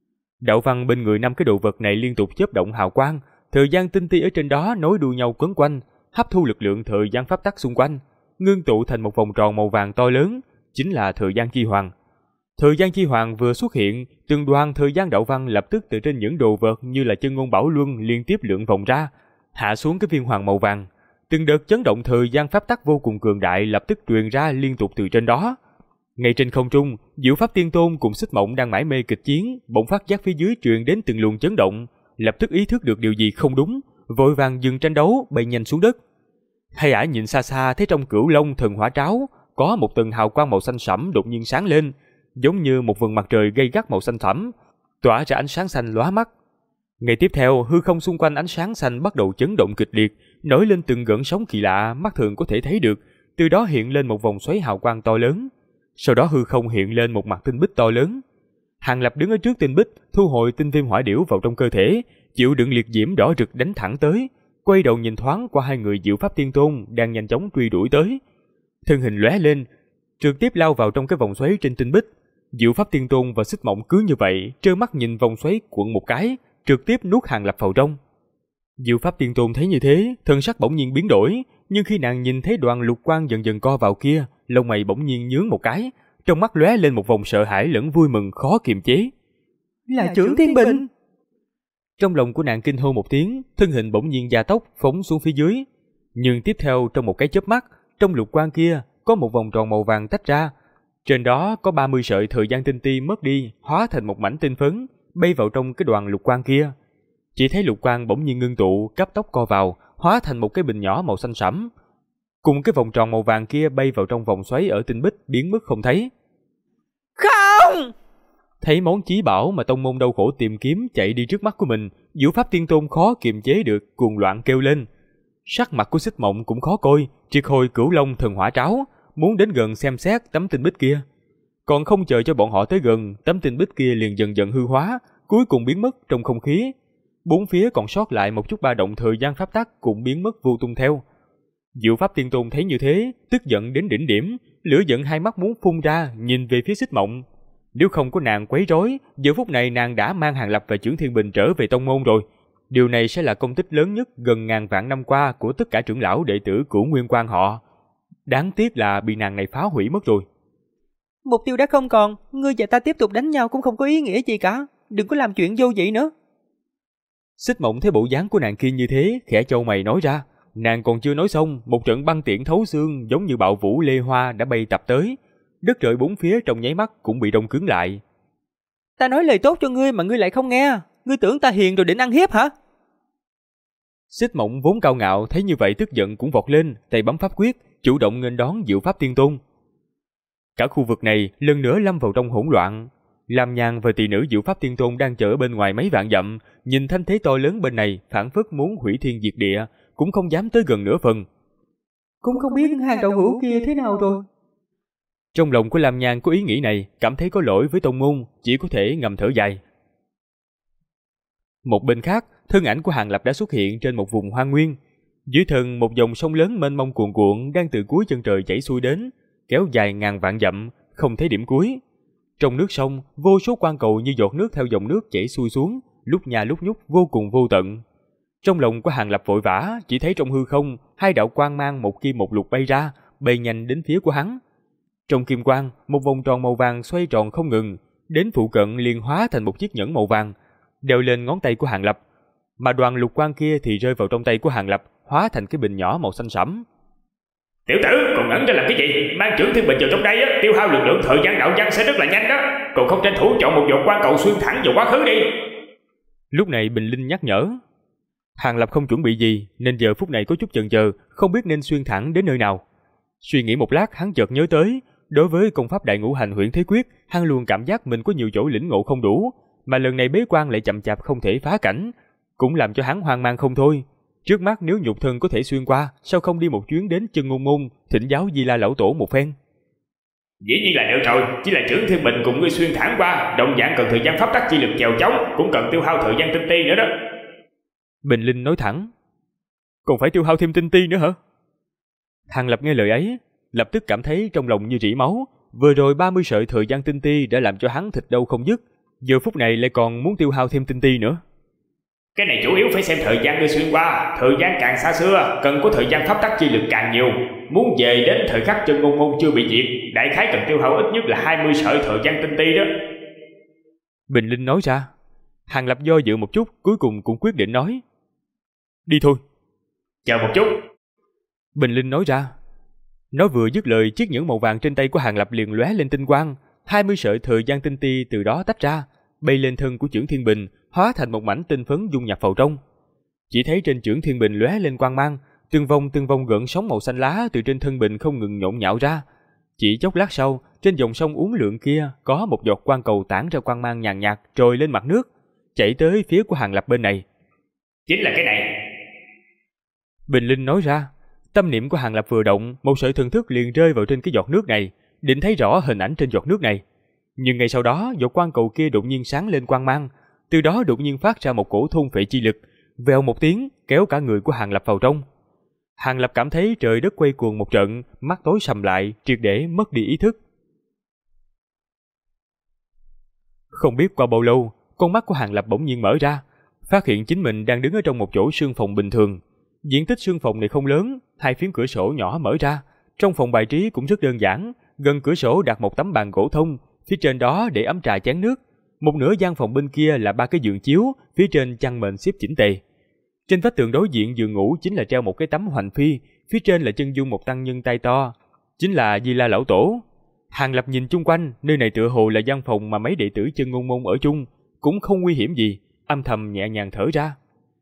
Đạo văn bên người 5 cái đồ vật này liên tục chớp động hào quang, thời gian tinh ti ở trên đó nối đuôi nhau quấn quanh, hấp thu lực lượng thời gian pháp tắc xung quanh, ngưng tụ thành một vòng tròn màu vàng to lớn, chính là thời gian chi hoàng. Thời gian chi hoàng vừa xuất hiện, từng đoàn thời gian đạo văn lập tức từ trên những đồ vật như là chân ngôn bảo luân liên tiếp lượn vòng ra, hạ xuống cái viên hoàng màu vàng. Từng đợt chấn động thời gian pháp tắc vô cùng cường đại lập tức truyền ra liên tục từ trên đó. Ngay trên không trung, Diệu Pháp Tiên Tôn cùng Xích Mộng đang mải mê kịch chiến, bỗng phát giác phía dưới truyền đến từng luồng chấn động, lập tức ý thức được điều gì không đúng, vội vàng dừng tranh đấu, bay nhanh xuống đất. Hai ả nhìn xa xa thấy trong cửu long thần hỏa tráo có một tầng hào quang màu xanh sẫm đột nhiên sáng lên, giống như một vầng mặt trời gay gắt màu xanh thẳm, tỏa ra ánh sáng xanh lóa mắt. Ngay tiếp theo, hư không xung quanh ánh sáng xanh bắt đầu chấn động kịch liệt, nổi lên từng gợn sóng kỳ lạ mắt thường có thể thấy được, từ đó hiện lên một vòng xoáy hào quang to lớn. Sau đó hư không hiện lên một mặt tinh bích to lớn. Hàng Lập đứng ở trước tinh bích, thu hồi tinh viêm hỏa điểu vào trong cơ thể, chịu đựng liệt diễm đỏ rực đánh thẳng tới, quay đầu nhìn thoáng qua hai người Diệu Pháp Tiên Tôn đang nhanh chóng truy đuổi tới. Thân hình lóe lên, trực tiếp lao vào trong cái vòng xoáy trên tinh bích. Diệu Pháp Tiên Tôn và Xích Mộng cứ như vậy, trơ mắt nhìn vòng xoáy cuộn một cái, trực tiếp nuốt Hàng Lập vào trong. Diệu Pháp Tiên Tôn thấy như thế, thân sắc bỗng nhiên biến đổi, nhưng khi nàng nhìn thấy đoàn lục quang dần dần co vào kia, lông mày bỗng nhiên nhướng một cái, trong mắt lóe lên một vòng sợ hãi lẫn vui mừng khó kiềm chế. Là Chưởng Thiên Bình. Trong lòng của nàng kinh hô một tiếng, thân hình bỗng nhiên gia tốc phóng xuống phía dưới. Nhưng tiếp theo trong một cái chớp mắt, trong lục quang kia có một vòng tròn màu vàng tách ra. Trên đó có 30 sợi thời gian tinh ti mất đi, hóa thành một mảnh tinh phấn, bay vào trong cái đoàn lục quang kia. Chỉ thấy lục quang bỗng nhiên ngưng tụ, cấp tốc co vào, hóa thành một cái bình nhỏ màu xanh sẫm. Cùng cái vòng tròn màu vàng kia bay vào trong vòng xoáy ở tinh bích biến mất không thấy. Không! Thấy món chí bảo mà tông môn đau khổ tìm kiếm chạy đi trước mắt của mình, Diệu Pháp Tiên Tôn khó kiềm chế được, cuồng loạn kêu lên. Sắc mặt của Xích Mộng cũng khó coi, triệt hồi cửu long thần hỏa tráo, muốn đến gần xem xét tấm tinh bích kia. Còn không chờ cho bọn họ tới gần, tấm tinh bích kia liền dần dần hư hóa, cuối cùng biến mất trong không khí. Bốn phía còn sót lại một chút ba động thời gian pháp tắc cũng biến mất vô tung theo. Diệu Pháp Tiên Tôn thấy như thế, tức giận đến đỉnh điểm, lửa giận hai mắt muốn phun ra, nhìn về phía Xích Mộng. Nếu không có nàng quấy rối, giờ phút này nàng đã mang Hàng Lập và Chưởng Thiên Bình trở về tông môn rồi. Điều này sẽ là công tích lớn nhất gần ngàn vạn năm qua của tất cả trưởng lão đệ tử của Nguyên Quang họ. Đáng tiếc là bị nàng này phá hủy mất rồi. Mục tiêu đã không còn, ngươi và ta tiếp tục đánh nhau cũng không có ý nghĩa gì cả. Đừng có làm chuyện vô vị nữa. Xích Mộng thấy bộ dáng của nàng kia như thế, khẽ chau mày nói ra. Nàng còn chưa nói xong, một trận băng tiễn thấu xương giống như bạo vũ lê hoa đã bay tập tới. Đất trời bốn phía trong nháy mắt cũng bị đông cứng lại. Ta nói lời tốt cho ngươi mà ngươi lại không nghe. Ngươi tưởng ta hiền rồi định ăn hiếp hả? Xích Mộng vốn cao ngạo thấy như vậy tức giận cũng vọt lên, tay bấm pháp quyết, chủ động nghênh đón Diệu Pháp Tiên Tôn. Cả khu vực này lần nữa lâm vào trong hỗn loạn. Lam Nhan và tỷ nữ Diệu Pháp Tiên Tôn đang chờ bên ngoài mấy vạn dặm, nhìn thanh thế to lớn bên này, phảng phất muốn hủy thiên diệt địa, cũng không dám tới gần nửa phần. Cũng không biết hàng đậu hũ kia thế nào rồi. Trong lòng của Lam Nhan có ý nghĩ này, cảm thấy có lỗi với tông môn, chỉ có thể ngầm thở dài. Một bên khác, thân ảnh của Hàng Lập đã xuất hiện trên một vùng hoang nguyên. Dưới thân một dòng sông lớn mênh mông cuồn cuộn đang từ cuối chân trời chảy xuôi đến, kéo dài ngàn vạn dặm, không thấy điểm cuối. Trong nước sông, vô số quan cầu như giọt nước theo dòng nước chảy xuôi xuống, lúc nhà lúc nhúc vô cùng vô tận. Trong lòng của Hàng Lập vội vã, chỉ thấy trong hư không, hai đạo quang mang một kim một lục bay ra, bay nhanh đến phía của hắn. Trong kim quang, một vòng tròn màu vàng xoay tròn không ngừng, đến phụ cận liền hóa thành một chiếc nhẫn màu vàng, đeo lên ngón tay của Hàng Lập. Mà đoàn lục quang kia thì rơi vào trong tay của Hàng Lập, hóa thành cái bình nhỏ màu xanh sẫm. Tiểu tử, còn ngẩn ra làm cái gì? Mang Chưởng Thiên Bình vào trong đây á, tiêu hao lực lượng thời gian đạo văn sẽ rất là nhanh đó. Còn không tranh thủ chọn một giọt quang cầu xuyên thẳng vào quá khứ đi. Lúc này Bình Linh nhắc nhở. Hàng Lập không chuẩn bị gì, nên giờ phút này có chút chần chờ, không biết nên xuyên thẳng đến nơi nào. Suy nghĩ một lát, hắn chợt nhớ tới, đối với công pháp đại ngũ hành huyễn thế quyết, hắn luôn cảm giác mình có nhiều chỗ lĩnh ngộ không đủ, mà lần này bế quan lại chậm chạp không thể phá cảnh, cũng làm cho hắn hoang mang không thôi. Trước mắt nếu nhục thân có thể xuyên qua, sao không đi một chuyến đến Chân Ngôn Môn, thỉnh giáo Di La lão tổ một phen. Dĩ nhiên là được rồi, chỉ là trưởng thiên bình cùng ngươi xuyên thẳng qua, đồng dạng cần thời gian pháp tắc chi lực chèo chống, cũng cần tiêu hao thời gian tinh ti nữa đó. Bình Linh nói thẳng. Còn phải tiêu hao thêm tinh ti nữa hả? Hàng Lập nghe lời ấy, lập tức cảm thấy trong lòng như rỉ máu. Vừa rồi 30 sợi thời gian tinh ti đã làm cho hắn thịt đau không dứt, giờ phút này lại còn muốn tiêu hao thêm tinh ti nữa. Cái này chủ yếu phải xem thời gian ngươi xuyên qua, thời gian càng xa xưa, cần có thời gian pháp tắc chi lực càng nhiều. Muốn về đến thời khắc chân ngôn môn chưa bị diệt, đại khái cần tiêu hao ít nhất là 20 sợi thời gian tinh ti đó. Bình Linh nói ra. Hàng Lập do dự một chút, cuối cùng cũng quyết định nói. Đi thôi. Chờ một chút. Bình Linh nói ra. Nó vừa dứt lời, chiếc nhẫn màu vàng trên tay của Hàng Lập liền lóe lên tinh quang, 20 sợi thời gian tinh ti từ đó tách ra, bay lên thân của chưởng thiên bình, hóa thành một mảnh tinh phấn dung nhập vào trong. Chỉ thấy trên chưởng thiên bình lóe lên quang mang, từng vòng gợn sóng màu xanh lá từ trên thân bình không ngừng nhộn nhạo ra. Chỉ chốc lát sau, trên dòng sông uốn lượn kia có một giọt quang cầu tản ra quang mang nhàn nhạt trồi lên mặt nước, chảy tới phía của Hàng Lập bên này. Chính là cái này. Bình Linh nói ra. Tâm niệm của Hàng Lập vừa động, một sợi thần thức liền rơi vào trên cái giọt nước này, định thấy rõ hình ảnh trên giọt nước này. Nhưng ngay sau đó, giọt quang cầu kia đột nhiên sáng lên quang mang, từ đó đột nhiên phát ra một cổ thôn phệ chi lực, vèo một tiếng kéo cả người của Hàng Lập vào trong. Hàng Lập cảm thấy trời đất quay cuồng một trận, mắt tối sầm lại, triệt để mất đi ý thức. Không biết qua bao lâu, con mắt của Hàng Lập bỗng nhiên mở ra, phát hiện chính mình đang đứng ở trong một chỗ sương phòng bình thường. Diện tích sương phòng này không lớn, 2 phiến cửa sổ nhỏ mở ra. Trong phòng bài trí cũng rất đơn giản, gần cửa sổ đặt một tấm bàn gỗ thông, phía trên đó để ấm trà chén nước. Một nửa gian phòng bên kia là 3 cái giường chiếu, phía trên chăn mền xếp chỉnh tề. Trên vách tường đối diện giường ngủ chính là treo một cái tấm hoành phi, phía trên là chân dung một tăng nhân tay to, chính là Di La lão tổ. Hàng Lập nhìn chung quanh, nơi này tựa hồ là gian phòng mà mấy đệ tử Chân Ngôn môn ở chung, cũng không nguy hiểm gì, âm thầm nhẹ nhàng thở ra.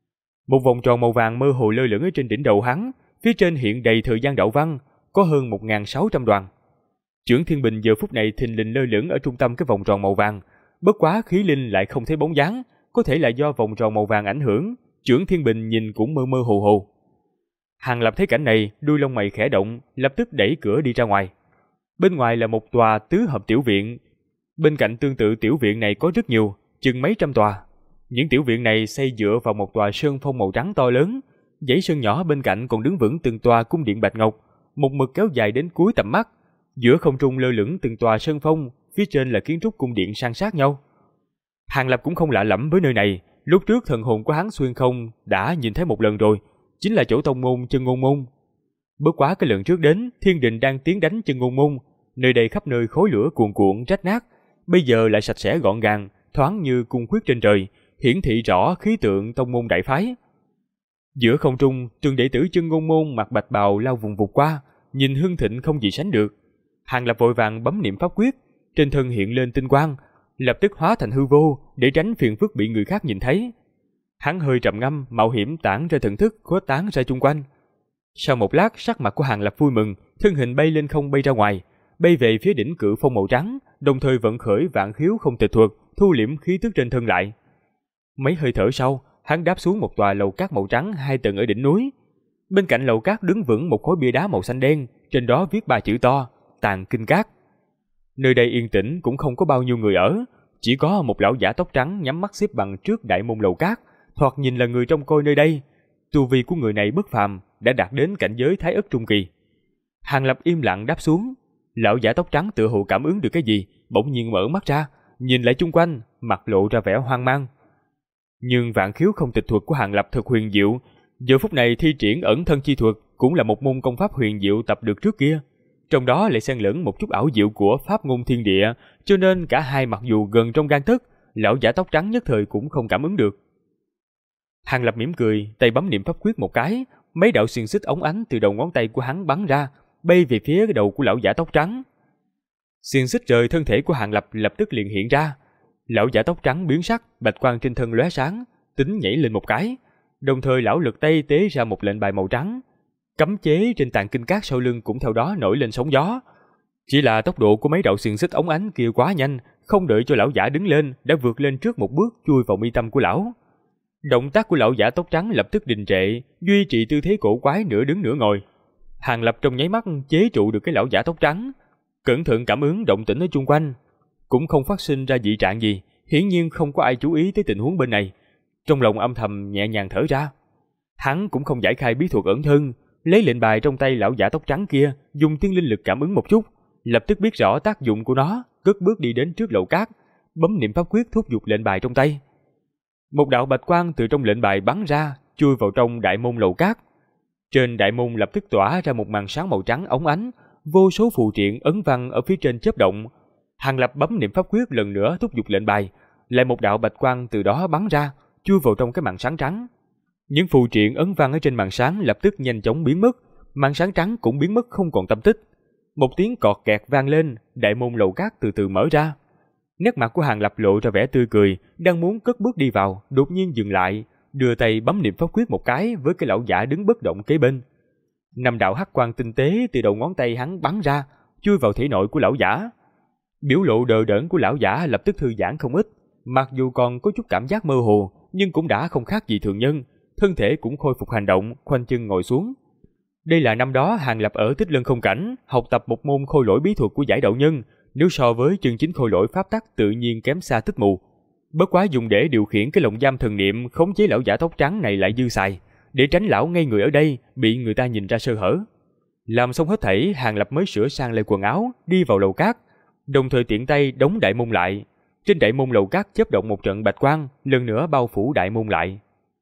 Một vòng tròn màu vàng mơ hồ lơ lửng ở trên đỉnh đầu hắn, phía trên hiện đầy thời gian đạo văn, có hơn 1.600 đoàn. Chưởng thiên bình giờ phút này thình lình lơ lửng ở trung tâm cái vòng tròn màu vàng, bất quá khí linh lại không thấy bóng dáng, có thể là do vòng tròn màu vàng ảnh hưởng, chưởng thiên bình nhìn cũng mơ mơ hồ hồ. Hàng Lập thấy cảnh này, đuôi lông mày khẽ động, lập tức đẩy cửa đi ra ngoài. Bên ngoài là một tòa tứ hợp tiểu viện, bên cạnh tương tự tiểu viện này có rất nhiều, chừng mấy trăm tòa. Những tiểu viện này xây dựa vào một tòa sơn phong màu trắng to lớn, dãy sơn nhỏ bên cạnh còn đứng vững từng tòa cung điện bạch ngọc, một mực kéo dài đến cuối tầm mắt. Giữa không trung lơ lửng từng tòa sơn phong, phía trên là kiến trúc cung điện san sát nhau. Hàng Lập cũng không lạ lẫm với nơi này, lúc trước thần hồn của hắn xuyên không đã nhìn thấy một lần rồi, chính là chỗ tông môn Chân Ngôn môn. Bất quá cái lần trước đến, thiên đình đang tiến đánh Chân Ngôn môn, nơi đây khắp nơi khói lửa cuồn cuộn rách nát, bây giờ lại sạch sẽ gọn gàng, thoáng như cung khuyết trên trời, hiển thị rõ khí tượng tông môn đại phái. Giữa không trung, từng đệ tử Chân Ngôn môn mặc bạch bào lao vùng vụt qua, nhìn hưng thịnh không gì sánh được. Hàng Lập vội vàng bấm niệm pháp quyết, trên thân hiện lên tinh quang, lập tức hóa thành hư vô để tránh phiền phức bị người khác nhìn thấy. Hắn hơi trầm ngâm, mạo hiểm tản ra thần thức khuếch tán ra chung quanh. Sau một lát, sắc mặt của Hàng Lập vui mừng, thân hình bay lên không bay ra ngoài, bay về phía đỉnh cự phong màu trắng, đồng thời vận khởi vạn khiếu không tịch thuật, thu liễm khí tức trên thân lại. Mấy hơi thở sau, hắn đáp xuống một tòa lầu cát màu trắng 2 tầng ở đỉnh núi. Bên cạnh lầu cát đứng vững một khối bia đá màu xanh đen, trên đó viết 3 chữ to: Tàng Kinh Các. Nơi đây yên tĩnh, cũng không có bao nhiêu người ở, chỉ có một lão giả tóc trắng nhắm mắt xếp bằng trước đại môn lầu cát, thoạt nhìn là người trông coi nơi đây. Tu vi của người này bất phàm, đã đạt đến cảnh giới Thái Ất trung kỳ. Hàng Lập im lặng đáp xuống. Lão giả tóc trắng tựa hồ cảm ứng được cái gì, bỗng nhiên mở mắt ra, nhìn lại chung quanh, mặt lộ ra vẻ hoang mang. Nhưng vạn khiếu không tịch thuật của Hàng Lập thật huyền diệu, giờ phút này thi triển ẩn thân chi thuật cũng là một môn công pháp huyền diệu tập được trước kia, trong đó lại xen lẫn một chút ảo diệu của pháp ngôn thiên địa, cho nên cả hai mặc dù gần trong gang tấc, lão giả tóc trắng nhất thời cũng không cảm ứng được. Hàng Lập mỉm cười, tay bấm niệm pháp quyết một cái, mấy đạo xiềng xích óng ánh từ đầu ngón tay của hắn bắn ra, bay về phía cái đầu của lão giả tóc trắng. Xiềng xích rời thân thể của Hàng Lập lập tức liền hiện ra. Lão giả tóc trắng biến sắc, bạch quang trên thân lóe sáng, tính nhảy lên một cái, đồng thời lão lực tay tế ra một lệnh bài màu trắng. Cấm chế trên Tàng Kinh Các sau lưng cũng theo đó nổi lên sóng gió. Chỉ là tốc độ của mấy đạo xiềng xích óng ánh kia quá nhanh, không đợi cho lão giả đứng lên đã vượt lên trước một bước chui vào mi tâm của lão. Động tác của lão giả tóc trắng lập tức đình trệ, duy trì tư thế cổ quái nửa đứng nửa ngồi. Hàng Lập trong nháy mắt chế trụ được cái lão giả tóc trắng. cẩn thận cảm ứng động tĩnh ở chung quanh, cũng không phát sinh ra dị trạng gì. Hiển nhiên không có ai chú ý tới tình huống bên này. Trong lòng âm thầm nhẹ nhàng thở ra. Hắn cũng không giải khai bí thuật ẩn thân, lấy lệnh bài trong tay lão giả tóc trắng kia, dùng tiên linh lực cảm ứng một chút, lập tức biết rõ tác dụng của nó, cất bước đi đến trước lầu cát, bấm niệm pháp quyết thúc giục lệnh bài trong tay. Một đạo bạch quang từ trong lệnh bài bắn ra, chui vào trong đại môn lầu cát. Trên đại môn lập tức tỏa ra một màn sáng màu trắng óng ánh, vô số phù triện ấn văn ở phía trên chớp động. Hàng Lập bấm niệm pháp quyết lần nữa thúc giục lệnh bài, lại một đạo bạch quang từ đó bắn ra, chui vào trong cái màn sáng trắng. Những phù triện ấn văn ở trên màn sáng lập tức nhanh chóng biến mất, màn sáng trắng cũng biến mất không còn tâm tích. Một tiếng cọt kẹt vang lên, đại môn lầu cát từ từ mở ra. Nét mặt của Hàng Lập lộ ra vẻ tươi cười, đang muốn cất bước đi vào, đột nhiên dừng lại, đưa tay bấm niệm pháp quyết một cái với cái lão giả đứng bất động kế bên. 5 đạo hắc quang tinh tế từ đầu ngón tay hắn bắn ra, chui vào thể nội của lão giả. Biểu lộ đờ đẫn của lão giả lập tức thư giãn không ít, mặc dù còn có chút cảm giác mơ hồ, nhưng cũng đã không khác gì thường nhân, thân thể cũng khôi phục hành động, khoanh chân ngồi xuống. Đây là năm đó Hàng Lập ở Tích Lân Không Cảnh học tập một môn khôi lỗi bí thuật của giải đạo nhân, nếu so với chân chính khôi lỗi pháp tắc tự nhiên kém xa Tích Mù. Bất quá dùng để điều khiển cái lồng giam thần niệm khống chế lão giả tóc trắng này lại dư xài, để tránh lão ngây người ở đây bị người ta nhìn ra sơ hở. Làm xong hết thảy, Hàng Lập mới sửa sang lại quần áo, đi vào lầu cát, đồng thời tiện tay đóng đại môn lại. Trên đại môn lầu cát chớp động một trận bạch quang, lần nữa bao phủ đại môn lại.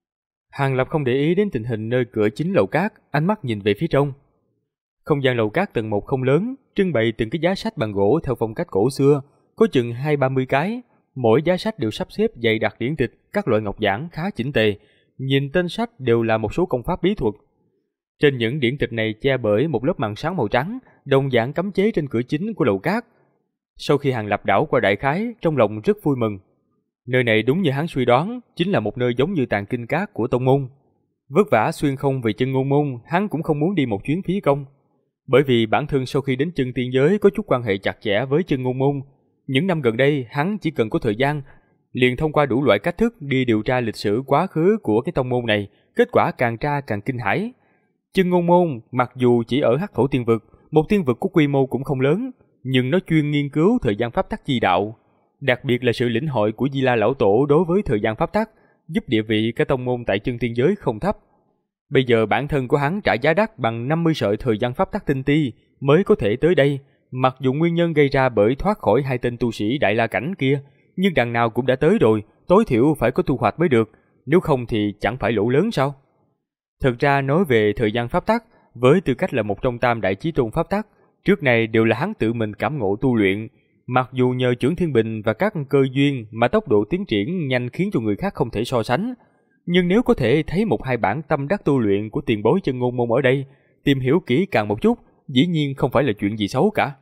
Hàng Lập không để ý đến tình hình nơi cửa chính lầu cát, ánh mắt nhìn về phía trong. Không gian lầu cát tầng 1 không lớn, trưng bày từng cái giá sách bằng gỗ theo phong cách cổ xưa, có chừng 20-30 cái, mỗi giá sách đều sắp xếp dày đặc điển tịch, các loại ngọc giản khá chỉnh tề, nhìn tên sách đều là một số công pháp bí thuật. Trên những điển tịch này che bởi một lớp màn sáng màu trắng, đồng dạng cấm chế trên cửa chính của lầu cát. Sau khi Hàng Lập đảo qua đại khái, trong lòng rất vui mừng. Nơi này đúng như hắn suy đoán, chính là một nơi giống như tàng kinh các của tông môn. Vất vả xuyên không về chân ngôn môn, hắn cũng không muốn đi một chuyến phí công. Bởi vì bản thân sau khi đến chân tiên giới có chút quan hệ chặt chẽ với chân ngôn môn, những năm gần đây hắn chỉ cần có thời gian, liền thông qua đủ loại cách thức đi điều tra lịch sử quá khứ của cái tông môn này, kết quả càng tra càng kinh hãi. Chân ngôn môn mặc dù chỉ ở Hắc Thổ Tiên Vực, một tiên vực có quy mô cũng không lớn, nhưng nó chuyên nghiên cứu thời gian pháp tắc chi đạo, đặc biệt là sự lĩnh hội của Di La lão tổ đối với thời gian pháp tắc, giúp địa vị cái tông môn tại chân tiên giới không thấp. Bây giờ bản thân của hắn trả giá đắt bằng 50 sợi thời gian pháp tắc tinh ti mới có thể tới đây, mặc dù nguyên nhân gây ra bởi thoát khỏi 2 tên tu sĩ Đại La cảnh kia, nhưng đằng nào cũng đã tới rồi, tối thiểu phải có thu hoạch mới được, nếu không thì chẳng phải lỗ lớn sao? Thực ra nói về thời gian pháp tắc, với tư cách là một trong tam đại chí tôn pháp tắc, trước này đều là hắn tự mình cảm ngộ tu luyện, mặc dù nhờ chưởng thiên bình và các cơ duyên mà tốc độ tiến triển nhanh khiến cho người khác không thể so sánh, nhưng nếu có thể thấy một hai bản tâm đắc tu luyện của tiền bối chân ngôn môn ở đây, tìm hiểu kỹ càng một chút, dĩ nhiên không phải là chuyện gì xấu cả.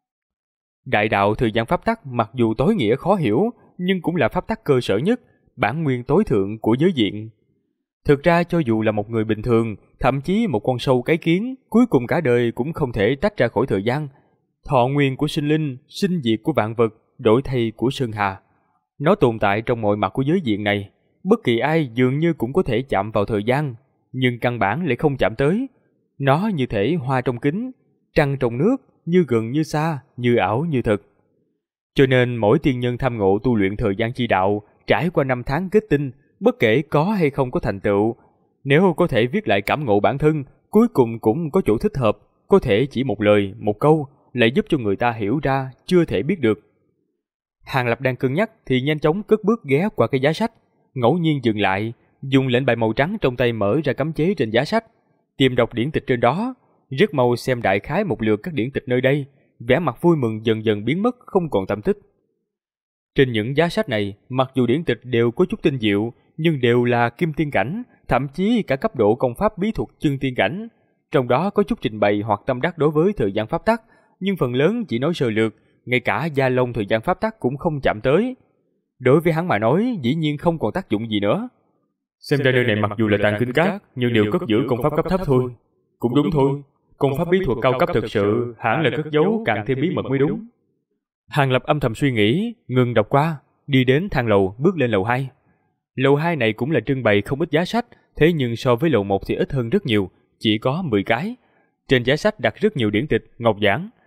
Đại đạo thời gian pháp tắc mặc dù tối nghĩa khó hiểu, nhưng cũng là pháp tắc cơ sở nhất, bản nguyên tối thượng của giới diện. Thực ra cho dù là một người bình thường, thậm chí một con sâu cái kiến, cuối cùng cả đời cũng không thể tách ra khỏi thời gian. Thọ nguyên của sinh linh, sinh diệt của vạn vật, đổi thay của sơn hà. Nó tồn tại trong mọi mặt của giới diện này, bất kỳ ai dường như cũng có thể chạm vào thời gian, nhưng căn bản lại không chạm tới. Nó như thể hoa trong kính, trăng trong nước, như gần như xa, như ảo như thực. Cho nên mỗi tiên nhân tham ngộ tu luyện thời gian chi đạo, trải qua 5 tháng kết tinh, bất kể có hay không có thành tựu, nếu có thể viết lại cảm ngộ bản thân, cuối cùng cũng có chỗ thích hợp, có thể chỉ một lời, một câu, lại giúp cho người ta hiểu ra, chưa thể biết được. Hàng Lập đang cân nhắc thì nhanh chóng cất bước ghé qua cái giá sách, ngẫu nhiên dừng lại, dùng lệnh bài màu trắng trong tay mở ra cấm chế trên giá sách, tìm đọc điển tịch trên đó, rất mau xem đại khái một lượt các điển tịch nơi đây, vẻ mặt vui mừng dần dần biến mất không còn tâm tích. Trên những giá sách này, mặc dù điển tịch đều có chút tinh diệu, nhưng đều là kim tiên cảnh, thậm chí cả cấp độ công pháp bí thuật chân tiên cảnh. Trong đó có chút trình bày hoặc tâm đắc đối với thời gian pháp tắc, nhưng phần lớn chỉ nói sơ lược, ngay cả gia lông thời gian pháp tắc cũng không chạm tới. Đối với hắn mà nói, dĩ nhiên không còn tác dụng gì nữa. Xem ra nơi này mặc dù là tàng kinh các, nhưng đều cất giữ công pháp cấp thấp thôi. Cũng đúng thôi, công pháp bí thuật cao cấp thực sự hẳn là cất giấu càng thêm bí mật mới đúng. Hàng Lập âm thầm suy nghĩ, ngừng đọc qua, đi đến thang lầu, bước lên lầu 2. Lầu 2 này cũng là trưng bày không ít giá sách, thế nhưng so với lầu 1 thì ít hơn rất nhiều, chỉ có 10 cái. Trên giá sách đặt rất nhiều điển tịch, ngọc giản,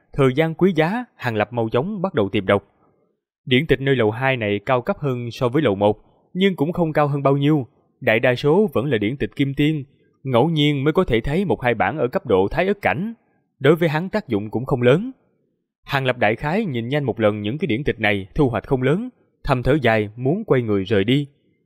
thời gian quý giá, Hàng Lập mau chóng bắt đầu tìm đọc. Điển tịch nơi lầu 2 này cao cấp hơn so với lầu 1, nhưng cũng không cao hơn bao nhiêu. Đại đa số vẫn là điển tịch kim tiên, ngẫu nhiên mới có thể thấy một hai bản ở cấp độ thái ức cảnh. Đối với hắn tác dụng cũng không lớn. Hàng Lập đại khái nhìn nhanh một lần những cái điển tịch này, thu hoạch không lớn, thầm thở dài muốn quay người rời đi.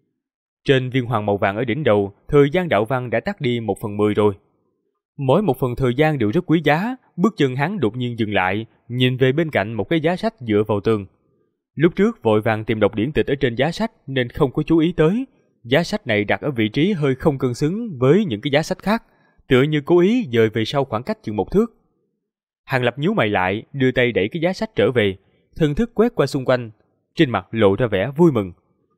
Trên viên hoàng màu vàng ở đỉnh đầu, thời gian đạo văn đã tắt đi 1/10 rồi. Mỗi một phần thời gian đều rất quý giá, bước chân hắn đột nhiên dừng lại, nhìn về bên cạnh một cái giá sách dựa vào tường. Lúc trước vội vàng tìm đọc điển tịch ở trên giá sách nên không có chú ý tới. Giá sách này đặt ở vị trí hơi không cân xứng với những cái giá sách khác, tựa như cố ý dời về sau khoảng cách chừng 1 thước. Hàng Lập nhíu mày lại, đưa tay đẩy cái giá sách trở về, thần thức quét qua xung quanh, trên mặt lộ ra vẻ vui mừng.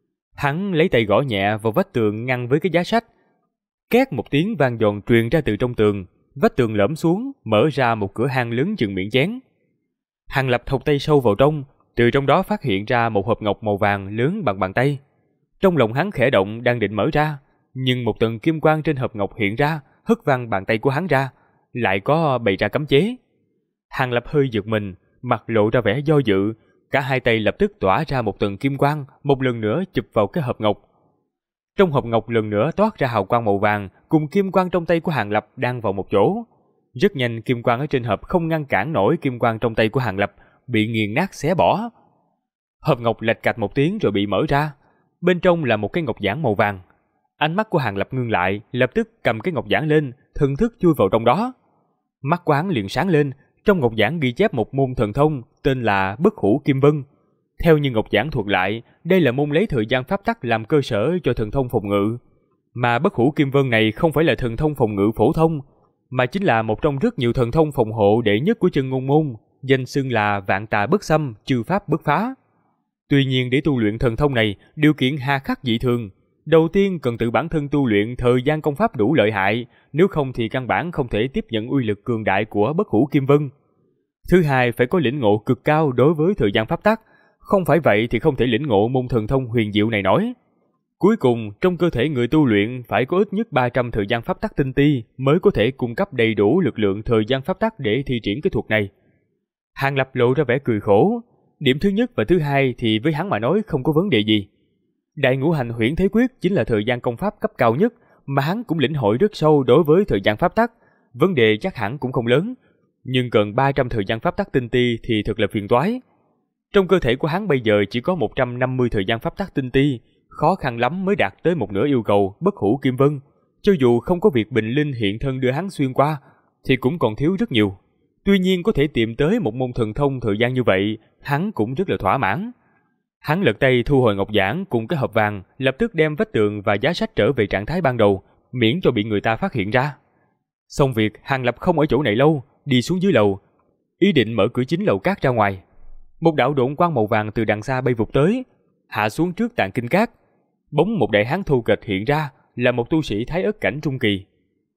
Hắn lấy tay gõ nhẹ vào vách tường ngăn với cái giá sách. Két một tiếng vang giòn truyền ra từ trong tường, vách tường lõm xuống, mở ra một cửa hang lớn chừng miệng chén. Hàng Lập thọc tay sâu vào trong, từ trong đó phát hiện ra một hộp ngọc màu vàng lớn bằng bàn tay. Trong lòng hắn khẽ động đang định mở ra, nhưng một tầng kim quang trên hộp ngọc hiện ra, hất văng bàn tay của hắn ra, lại có bày ra cấm chế. Hàng Lập hơi giật mình, mặt lộ ra vẻ do dự, cả hai tay lập tức tỏa ra một tầng kim quang, một lần nữa chụp vào cái hộp ngọc. Trong hộp ngọc lần nữa toát ra hào quang màu vàng, cùng kim quang trong tay của Hàng Lập đang vào một chỗ. Rất nhanh kim quang ở trên hộp không ngăn cản nổi kim quang trong tay của Hàng Lập, bị nghiền nát xé bỏ. Hộp ngọc lạch cạch một tiếng rồi bị mở ra. Bên trong là một cái ngọc giản màu vàng. Ánh mắt của Hàng Lập ngưng lại, lập tức cầm cái ngọc giản lên, thần thức chui vào trong đó. Mắt của hắn liền sáng lên, trong ngọc giản ghi chép một môn thần thông tên là Bất Hủ Kim Vân. Theo như ngọc giản thuật lại, đây là môn lấy thời gian pháp tắc làm cơ sở cho thần thông phòng ngự. Mà Bất Hủ Kim Vân này không phải là thần thông phòng ngự phổ thông, mà chính là một trong rất nhiều thần thông phòng hộ đệ nhất của Chân Ngôn môn, danh xưng là Vạn Tà Bất Xâm, Chư Pháp Bất Phá. Tuy nhiên để tu luyện thần thông này, điều kiện hà khắc dị thường. Đầu tiên cần tự bản thân tu luyện thời gian công pháp đủ lợi hại, nếu không thì căn bản không thể tiếp nhận uy lực cường đại của Bất Hủ Kim Vân. Thứ hai, phải có lĩnh ngộ cực cao đối với thời gian pháp tắc, không phải vậy thì không thể lĩnh ngộ môn thần thông huyền diệu này nổi. Cuối cùng, trong cơ thể người tu luyện phải có ít nhất 300 thời gian pháp tắc tinh ti mới có thể cung cấp đầy đủ lực lượng thời gian pháp tắc để thi triển cái thuật này. Hàng Lập lộ ra vẻ cười khổ. Điểm thứ nhất và thứ hai thì với hắn mà nói không có vấn đề gì. Đại Ngũ Hành Huyễn Thế Quyết chính là thời gian công pháp cấp cao nhất, mà hắn cũng lĩnh hội rất sâu đối với thời gian pháp tắc. Vấn đề chắc hẳn cũng không lớn, nhưng cần 300 thời gian pháp tắc tinh ti thì thật là phiền toái. Trong cơ thể của hắn bây giờ chỉ có 150 thời gian pháp tắc tinh ti, khó khăn lắm mới đạt tới một nửa yêu cầu Bất Hủ Kim Vân. Cho dù không có việc Bình Linh hiện thân đưa hắn xuyên qua, thì cũng còn thiếu rất nhiều. Tuy nhiên có thể tìm tới một môn thần thông thời gian như vậy, hắn cũng rất là thỏa mãn. Hắn lật tay thu hồi ngọc giản cùng cái hộp vàng, lập tức đem vách tường và giá sách trở về trạng thái ban đầu, miễn cho bị người ta phát hiện ra. Xong việc, Hàng Lập không ở chỗ này lâu, đi xuống dưới lầu, ý định mở cửa chính lầu cát ra ngoài. Một đạo độn quang màu vàng từ đằng xa bay vụt tới, hạ xuống trước tàn kinh cát. Bóng một đại hán thô kệch hiện ra, là một tu sĩ thái ức cảnh trung kỳ.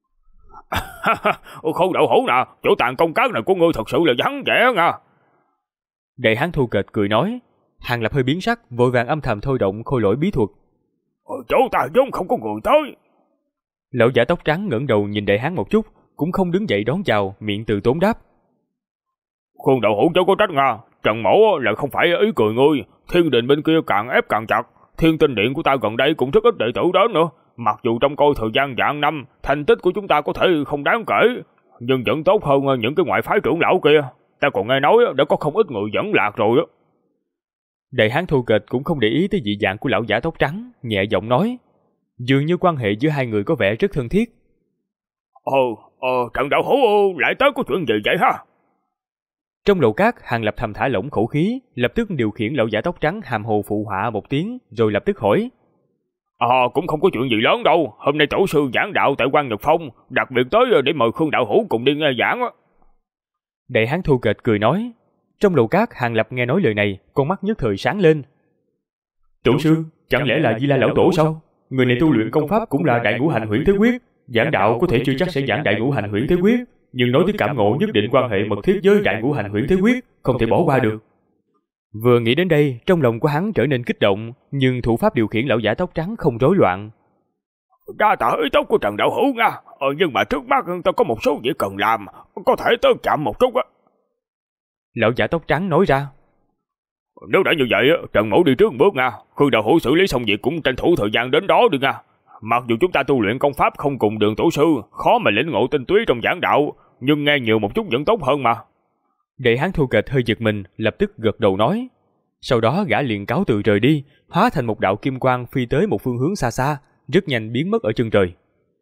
Không đậu hổ nè, chỗ tàn công cát này của ngươi thật sự là vắng vẻ nha. Đại hán thô kệch cười nói. Hàng Lập hơi biến sắc, vội vàng âm thầm thôi động khôi lỗi bí thuật. Chỗ ta vốn không có người tới. Lão giả tóc trắng ngẩng đầu nhìn đại hán một chút, cũng không đứng dậy đón chào, miệng từ tốn đáp. Khương đậu hổ cháu có trách nga, Trần mổ là không phải ý cười ngươi. Thiên đình bên kia càng ép càng chặt, Thiên Tinh Điện của ta gần đây cũng rất ít đệ tử đến nữa. Mặc dù trong coi thời gian vạn năm, thành tích của chúng ta có thể không đáng kể, nhưng vẫn tốt hơn những cái ngoại phái trưởng lão kia. Ta còn nghe nói đã có không ít người dẫn lạc rồi đó. Đại hán thô kệch cũng không để ý tới dị dạng của lão giả tóc trắng, nhẹ giọng nói. Dường như quan hệ giữa hai người có vẻ rất thân thiết. Trần đạo hữu lại tới có chuyện gì vậy ha? Trong lầu cát, Hàng Lập thầm thả lỏng khẩu khí, lập tức điều khiển lão giả tóc trắng hàm hồ phụ họa một tiếng, rồi lập tức hỏi. Cũng không có chuyện gì lớn đâu. Hôm nay tổ sư giảng đạo tại Quan Nhật Phong, đặc biệt tới để mời Khương đạo hữu cùng đi nghe giảng. Đại hán thô kệch cười nói. Trong lầu cát, Hàng Lập nghe nói lời này, con mắt nhất thời sáng lên. Tổ sư, chẳng lẽ là Di La lão tổ sao? Người này tu luyện công pháp cũng là Đại Ngũ Hành Huyễn Thế Quyết, giảng đạo có thể chưa chắc sẽ giảng Đại Ngũ Hành Huyễn Thế Quyết, nhưng nói tới cảm ngộ nhất định quan hệ mật thiết với Đại Ngũ Hành Huyễn Thế Quyết, không thể bỏ qua được. Vừa nghĩ đến đây, trong lòng của hắn trở nên kích động, nhưng thủ pháp điều khiển lão giả tóc trắng không rối loạn. Đa tạ ý tốt của Trần đạo hữu nha, nhưng mà trước mắt ta có một số việc cần làm, có thể tới chậm một chút á. Lão giả tóc trắng nói ra. Nếu đã như vậy, Trần Mỗ đi trước một bước nha. Khương đạo hữu xử lý xong việc cũng tranh thủ thời gian đến đó được nha. Mặc dù chúng ta tu luyện công pháp không cùng Đường tổ sư, khó mà lĩnh ngộ tinh túy trong giảng đạo, nhưng nghe nhiều một chút vẫn tốt hơn mà. Đệ hán Thu Kịch hơi giật mình, lập tức gật đầu nói. Sau đó gã liền cáo từ rời đi, hóa thành một đạo kim quang phi tới một phương hướng xa xa, rất nhanh biến mất ở chân trời.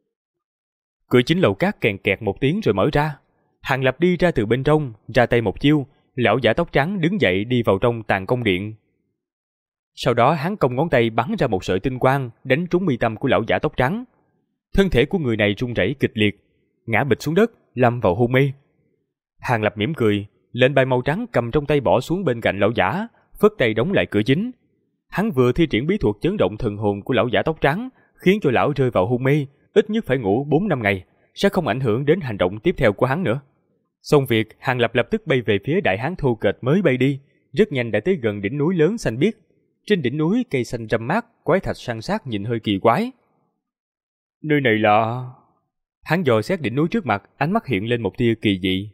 Cửa chính lầu cát kèn kẹt một tiếng rồi mở ra. Hàng Lập đi ra từ bên trong, ra tay một chiêu, lão giả tóc trắng đứng dậy đi vào trong Tàng Công Điện. Sau đó hắn cong ngón tay bắn ra một sợi tinh quang, đánh trúng mi tâm của lão giả tóc trắng. Thân thể của người này run rẩy kịch liệt, ngã bịch xuống đất, lâm vào hôn mê. Hàng Lập mỉm cười, lệnh bài màu trắng cầm trong tay bỏ xuống bên cạnh lão giả, phất tay đóng lại cửa chính. Hắn vừa thi triển bí thuật chấn động thần hồn của lão giả tóc trắng, khiến cho lão rơi vào hôn mê, ít nhất phải ngủ 4-5 ngày, sẽ không ảnh hưởng đến hành động tiếp theo của hắn nữa. Xong việc, Hàng Lập lập tức bay về phía Đại Hán Thu Kịch mới bay đi, rất nhanh đã tới gần đỉnh núi lớn xanh biếc. Trên đỉnh núi cây xanh râm mát, quái thạch san sát nhìn hơi kỳ quái. Nơi này là... Hắn dò xét đỉnh núi trước mặt, ánh mắt hiện lên một tia kỳ dị.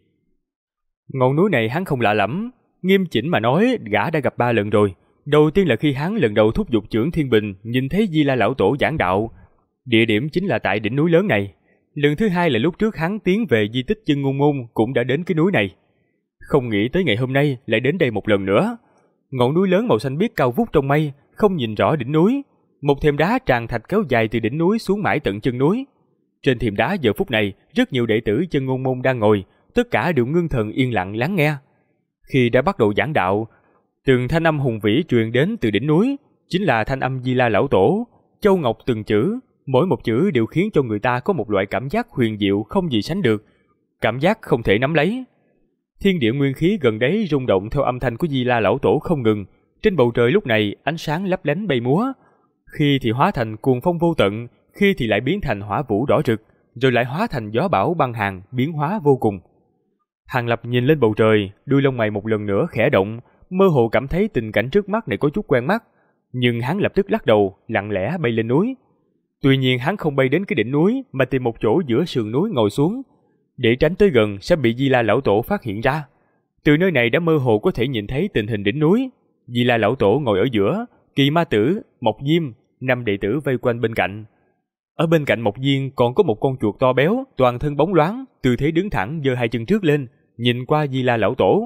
Ngọn núi này hắn không lạ lắm, nghiêm chỉnh mà nói gã đã gặp 3 lần rồi. Đầu tiên là khi hắn lần đầu thúc giục Chưởng Thiên Bình nhìn thấy Di La lão tổ giảng đạo, địa điểm chính là tại đỉnh núi lớn này. Lần thứ hai là lúc trước hắn tiến về di tích Chân Ngôn Môn cũng đã đến cái núi này. Không nghĩ tới ngày hôm nay lại đến đây một lần nữa. Ngọn núi lớn màu xanh biếc cao vút trong mây, không nhìn rõ đỉnh núi. Một thềm đá tràn thạch kéo dài từ đỉnh núi xuống mãi tận chân núi. Trên thềm đá giờ phút này, rất nhiều đệ tử Chân Ngôn Môn đang ngồi, tất cả đều ngưng thần yên lặng lắng nghe. Khi đã bắt đầu giảng đạo, từng thanh âm hùng vĩ truyền đến từ đỉnh núi, chính là thanh âm Di La lão tổ, châu ngọc từng chữ, mỗi một chữ đều khiến cho người ta có một loại cảm giác huyền diệu không gì sánh được, cảm giác không thể nắm lấy. Thiên địa nguyên khí gần đấy rung động theo âm thanh của Di La lão tổ không ngừng, trên bầu trời lúc này ánh sáng lấp lánh bay múa, khi thì hóa thành cuồng phong vô tận, khi thì lại biến thành hỏa vũ đỏ rực, rồi lại hóa thành gió bão băng hàn, biến hóa vô cùng. Hàng Lập nhìn lên bầu trời, đuôi lông mày một lần nữa khẽ động, mơ hồ cảm thấy tình cảnh trước mắt này có chút quen mắt, nhưng hắn lập tức lắc đầu, lặng lẽ bay lên núi. Tuy nhiên hắn không bay đến cái đỉnh núi mà tìm một chỗ giữa sườn núi ngồi xuống, để tránh tới gần sẽ bị Di La lão tổ phát hiện ra. Từ nơi này đã mơ hồ có thể nhìn thấy tình hình đỉnh núi. Di La lão tổ ngồi ở giữa, Kỳ Ma Tử, Mộc Diêm, 5 đệ tử vây quanh bên cạnh. Ở bên cạnh Mộc Diêm còn có một con chuột to béo, toàn thân bóng loáng, tư thế đứng thẳng giơ 2 chân trước lên, nhìn qua Di La lão tổ.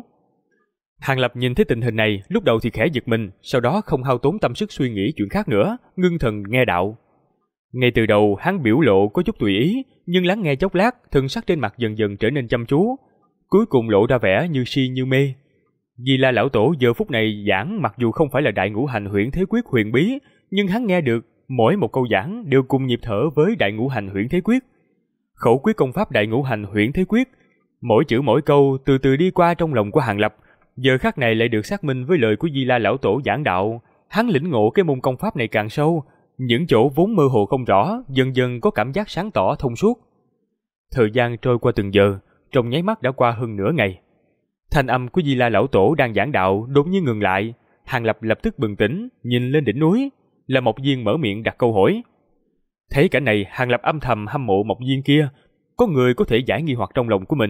Hàng Lập nhìn thấy tình hình này, lúc đầu thì khẽ giật mình, sau đó không hao tốn tâm sức suy nghĩ chuyện khác nữa, ngưng thần nghe đạo. Ngay từ đầu hắn biểu lộ có chút tùy ý, nhưng lắng nghe chốc lát, thần sắc trên mặt dần dần trở nên chăm chú, cuối cùng lộ ra vẻ như si như mê. Di La lão tổ giờ phút này giảng mặc dù không phải là Đại Ngũ Hành Huyễn Thế Quyết huyền bí, nhưng hắn nghe được mỗi một câu giảng đều cùng nhịp thở với Đại Ngũ Hành Huyễn Thế Quyết. Khẩu quyết công pháp Đại Ngũ Hành Huyễn Thế Quyết, mỗi chữ mỗi câu từ từ đi qua trong lòng của Hàng Lập, giờ khắc này lại được xác minh với lời của Di La lão tổ giảng đạo. Hắn lĩnh ngộ cái môn công pháp này càng sâu, những chỗ vốn mơ hồ không rõ dần dần có cảm giác sáng tỏ thông suốt. Thời gian trôi qua từng giờ, trong nháy mắt đã qua hơn nửa ngày. Thanh âm của Di La lão tổ đang giảng đạo đột nhiên ngừng lại. Hàng Lập lập tức bừng tỉnh, nhìn lên đỉnh núi, là Mộc Diên mở miệng đặt câu hỏi. Thấy cảnh này, Hàng Lập âm thầm hâm mộ Mộc Diên kia, có người có thể giải nghi hoặc trong lòng của mình.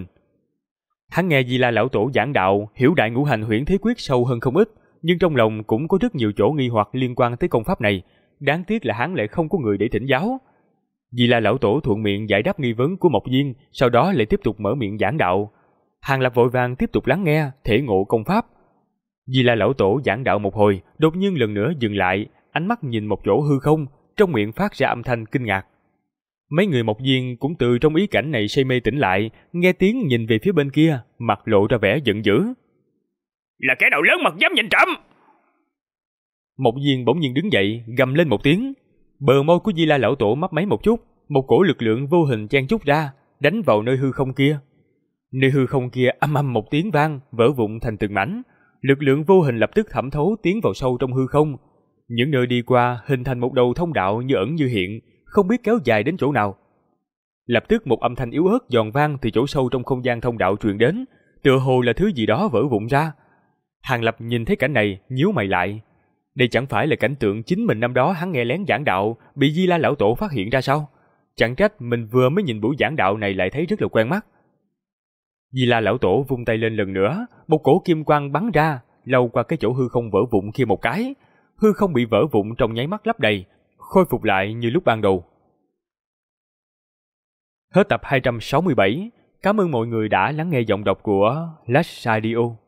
Hắn nghe Di La lão tổ giảng đạo, hiểu Đại Ngũ Hành Huyễn Thế Quyết sâu hơn không ít, nhưng trong lòng cũng có rất nhiều chỗ nghi hoặc liên quan tới công pháp này. Đáng tiếc là hắn lại không có người để thỉnh giáo. Di La lão tổ thuận miệng giải đáp nghi vấn của Mộc Diên, sau đó lại tiếp tục mở miệng giảng đạo. Hàng Lập vội vàng tiếp tục lắng nghe, thể ngộ công pháp. Di La lão tổ giảng đạo một hồi, đột nhiên lần nữa dừng lại, ánh mắt nhìn một chỗ hư không, trong miệng phát ra âm thanh kinh ngạc. Mấy người Mộc Diên cũng từ trong ý cảnh này say mê tỉnh lại, nghe tiếng nhìn về phía bên kia, mặt lộ ra vẻ giận dữ. Là kẻ nào lớn mật dám nhìn trẫm? Mộc Diên bỗng nhiên đứng dậy, gầm lên một tiếng. Bờ môi của Di La lão tổ mấp máy một chút, một cổ lực lượng vô hình chen chúc ra, đánh vào nơi hư không kia. Nơi hư không kia âm ầm một tiếng vang, vỡ vụn thành từng mảnh. Lực lượng vô hình lập tức thẩm thấu tiến vào sâu trong hư không. Những nơi đi qua hình thành một đầu thông đạo như ẩn như hiện, không biết kéo dài đến chỗ nào. Lập tức một âm thanh yếu ớt giòn vang từ chỗ sâu trong không gian thông đạo truyền đến, tựa hồ là thứ gì đó vỡ vụn ra. Hàng Lập nhìn thấy cảnh này, nhíu mày lại. Đây chẳng phải là cảnh tượng chính mình năm đó hắn nghe lén giảng đạo bị Di La lão tổ phát hiện ra sao? Chẳng trách mình vừa mới nhìn buổi giảng đạo này lại thấy rất là quen mắt. Di La lão tổ vung tay lên lần nữa, một cổ kim quang bắn ra, lao qua cái chỗ hư không vỡ vụn kia một cái. Hư không bị vỡ vụn trong nháy mắt lấp đầy, khôi phục lại như lúc ban đầu. Hết tập 267. Cảm ơn mọi người đã lắng nghe giọng đọc của Lash Radio.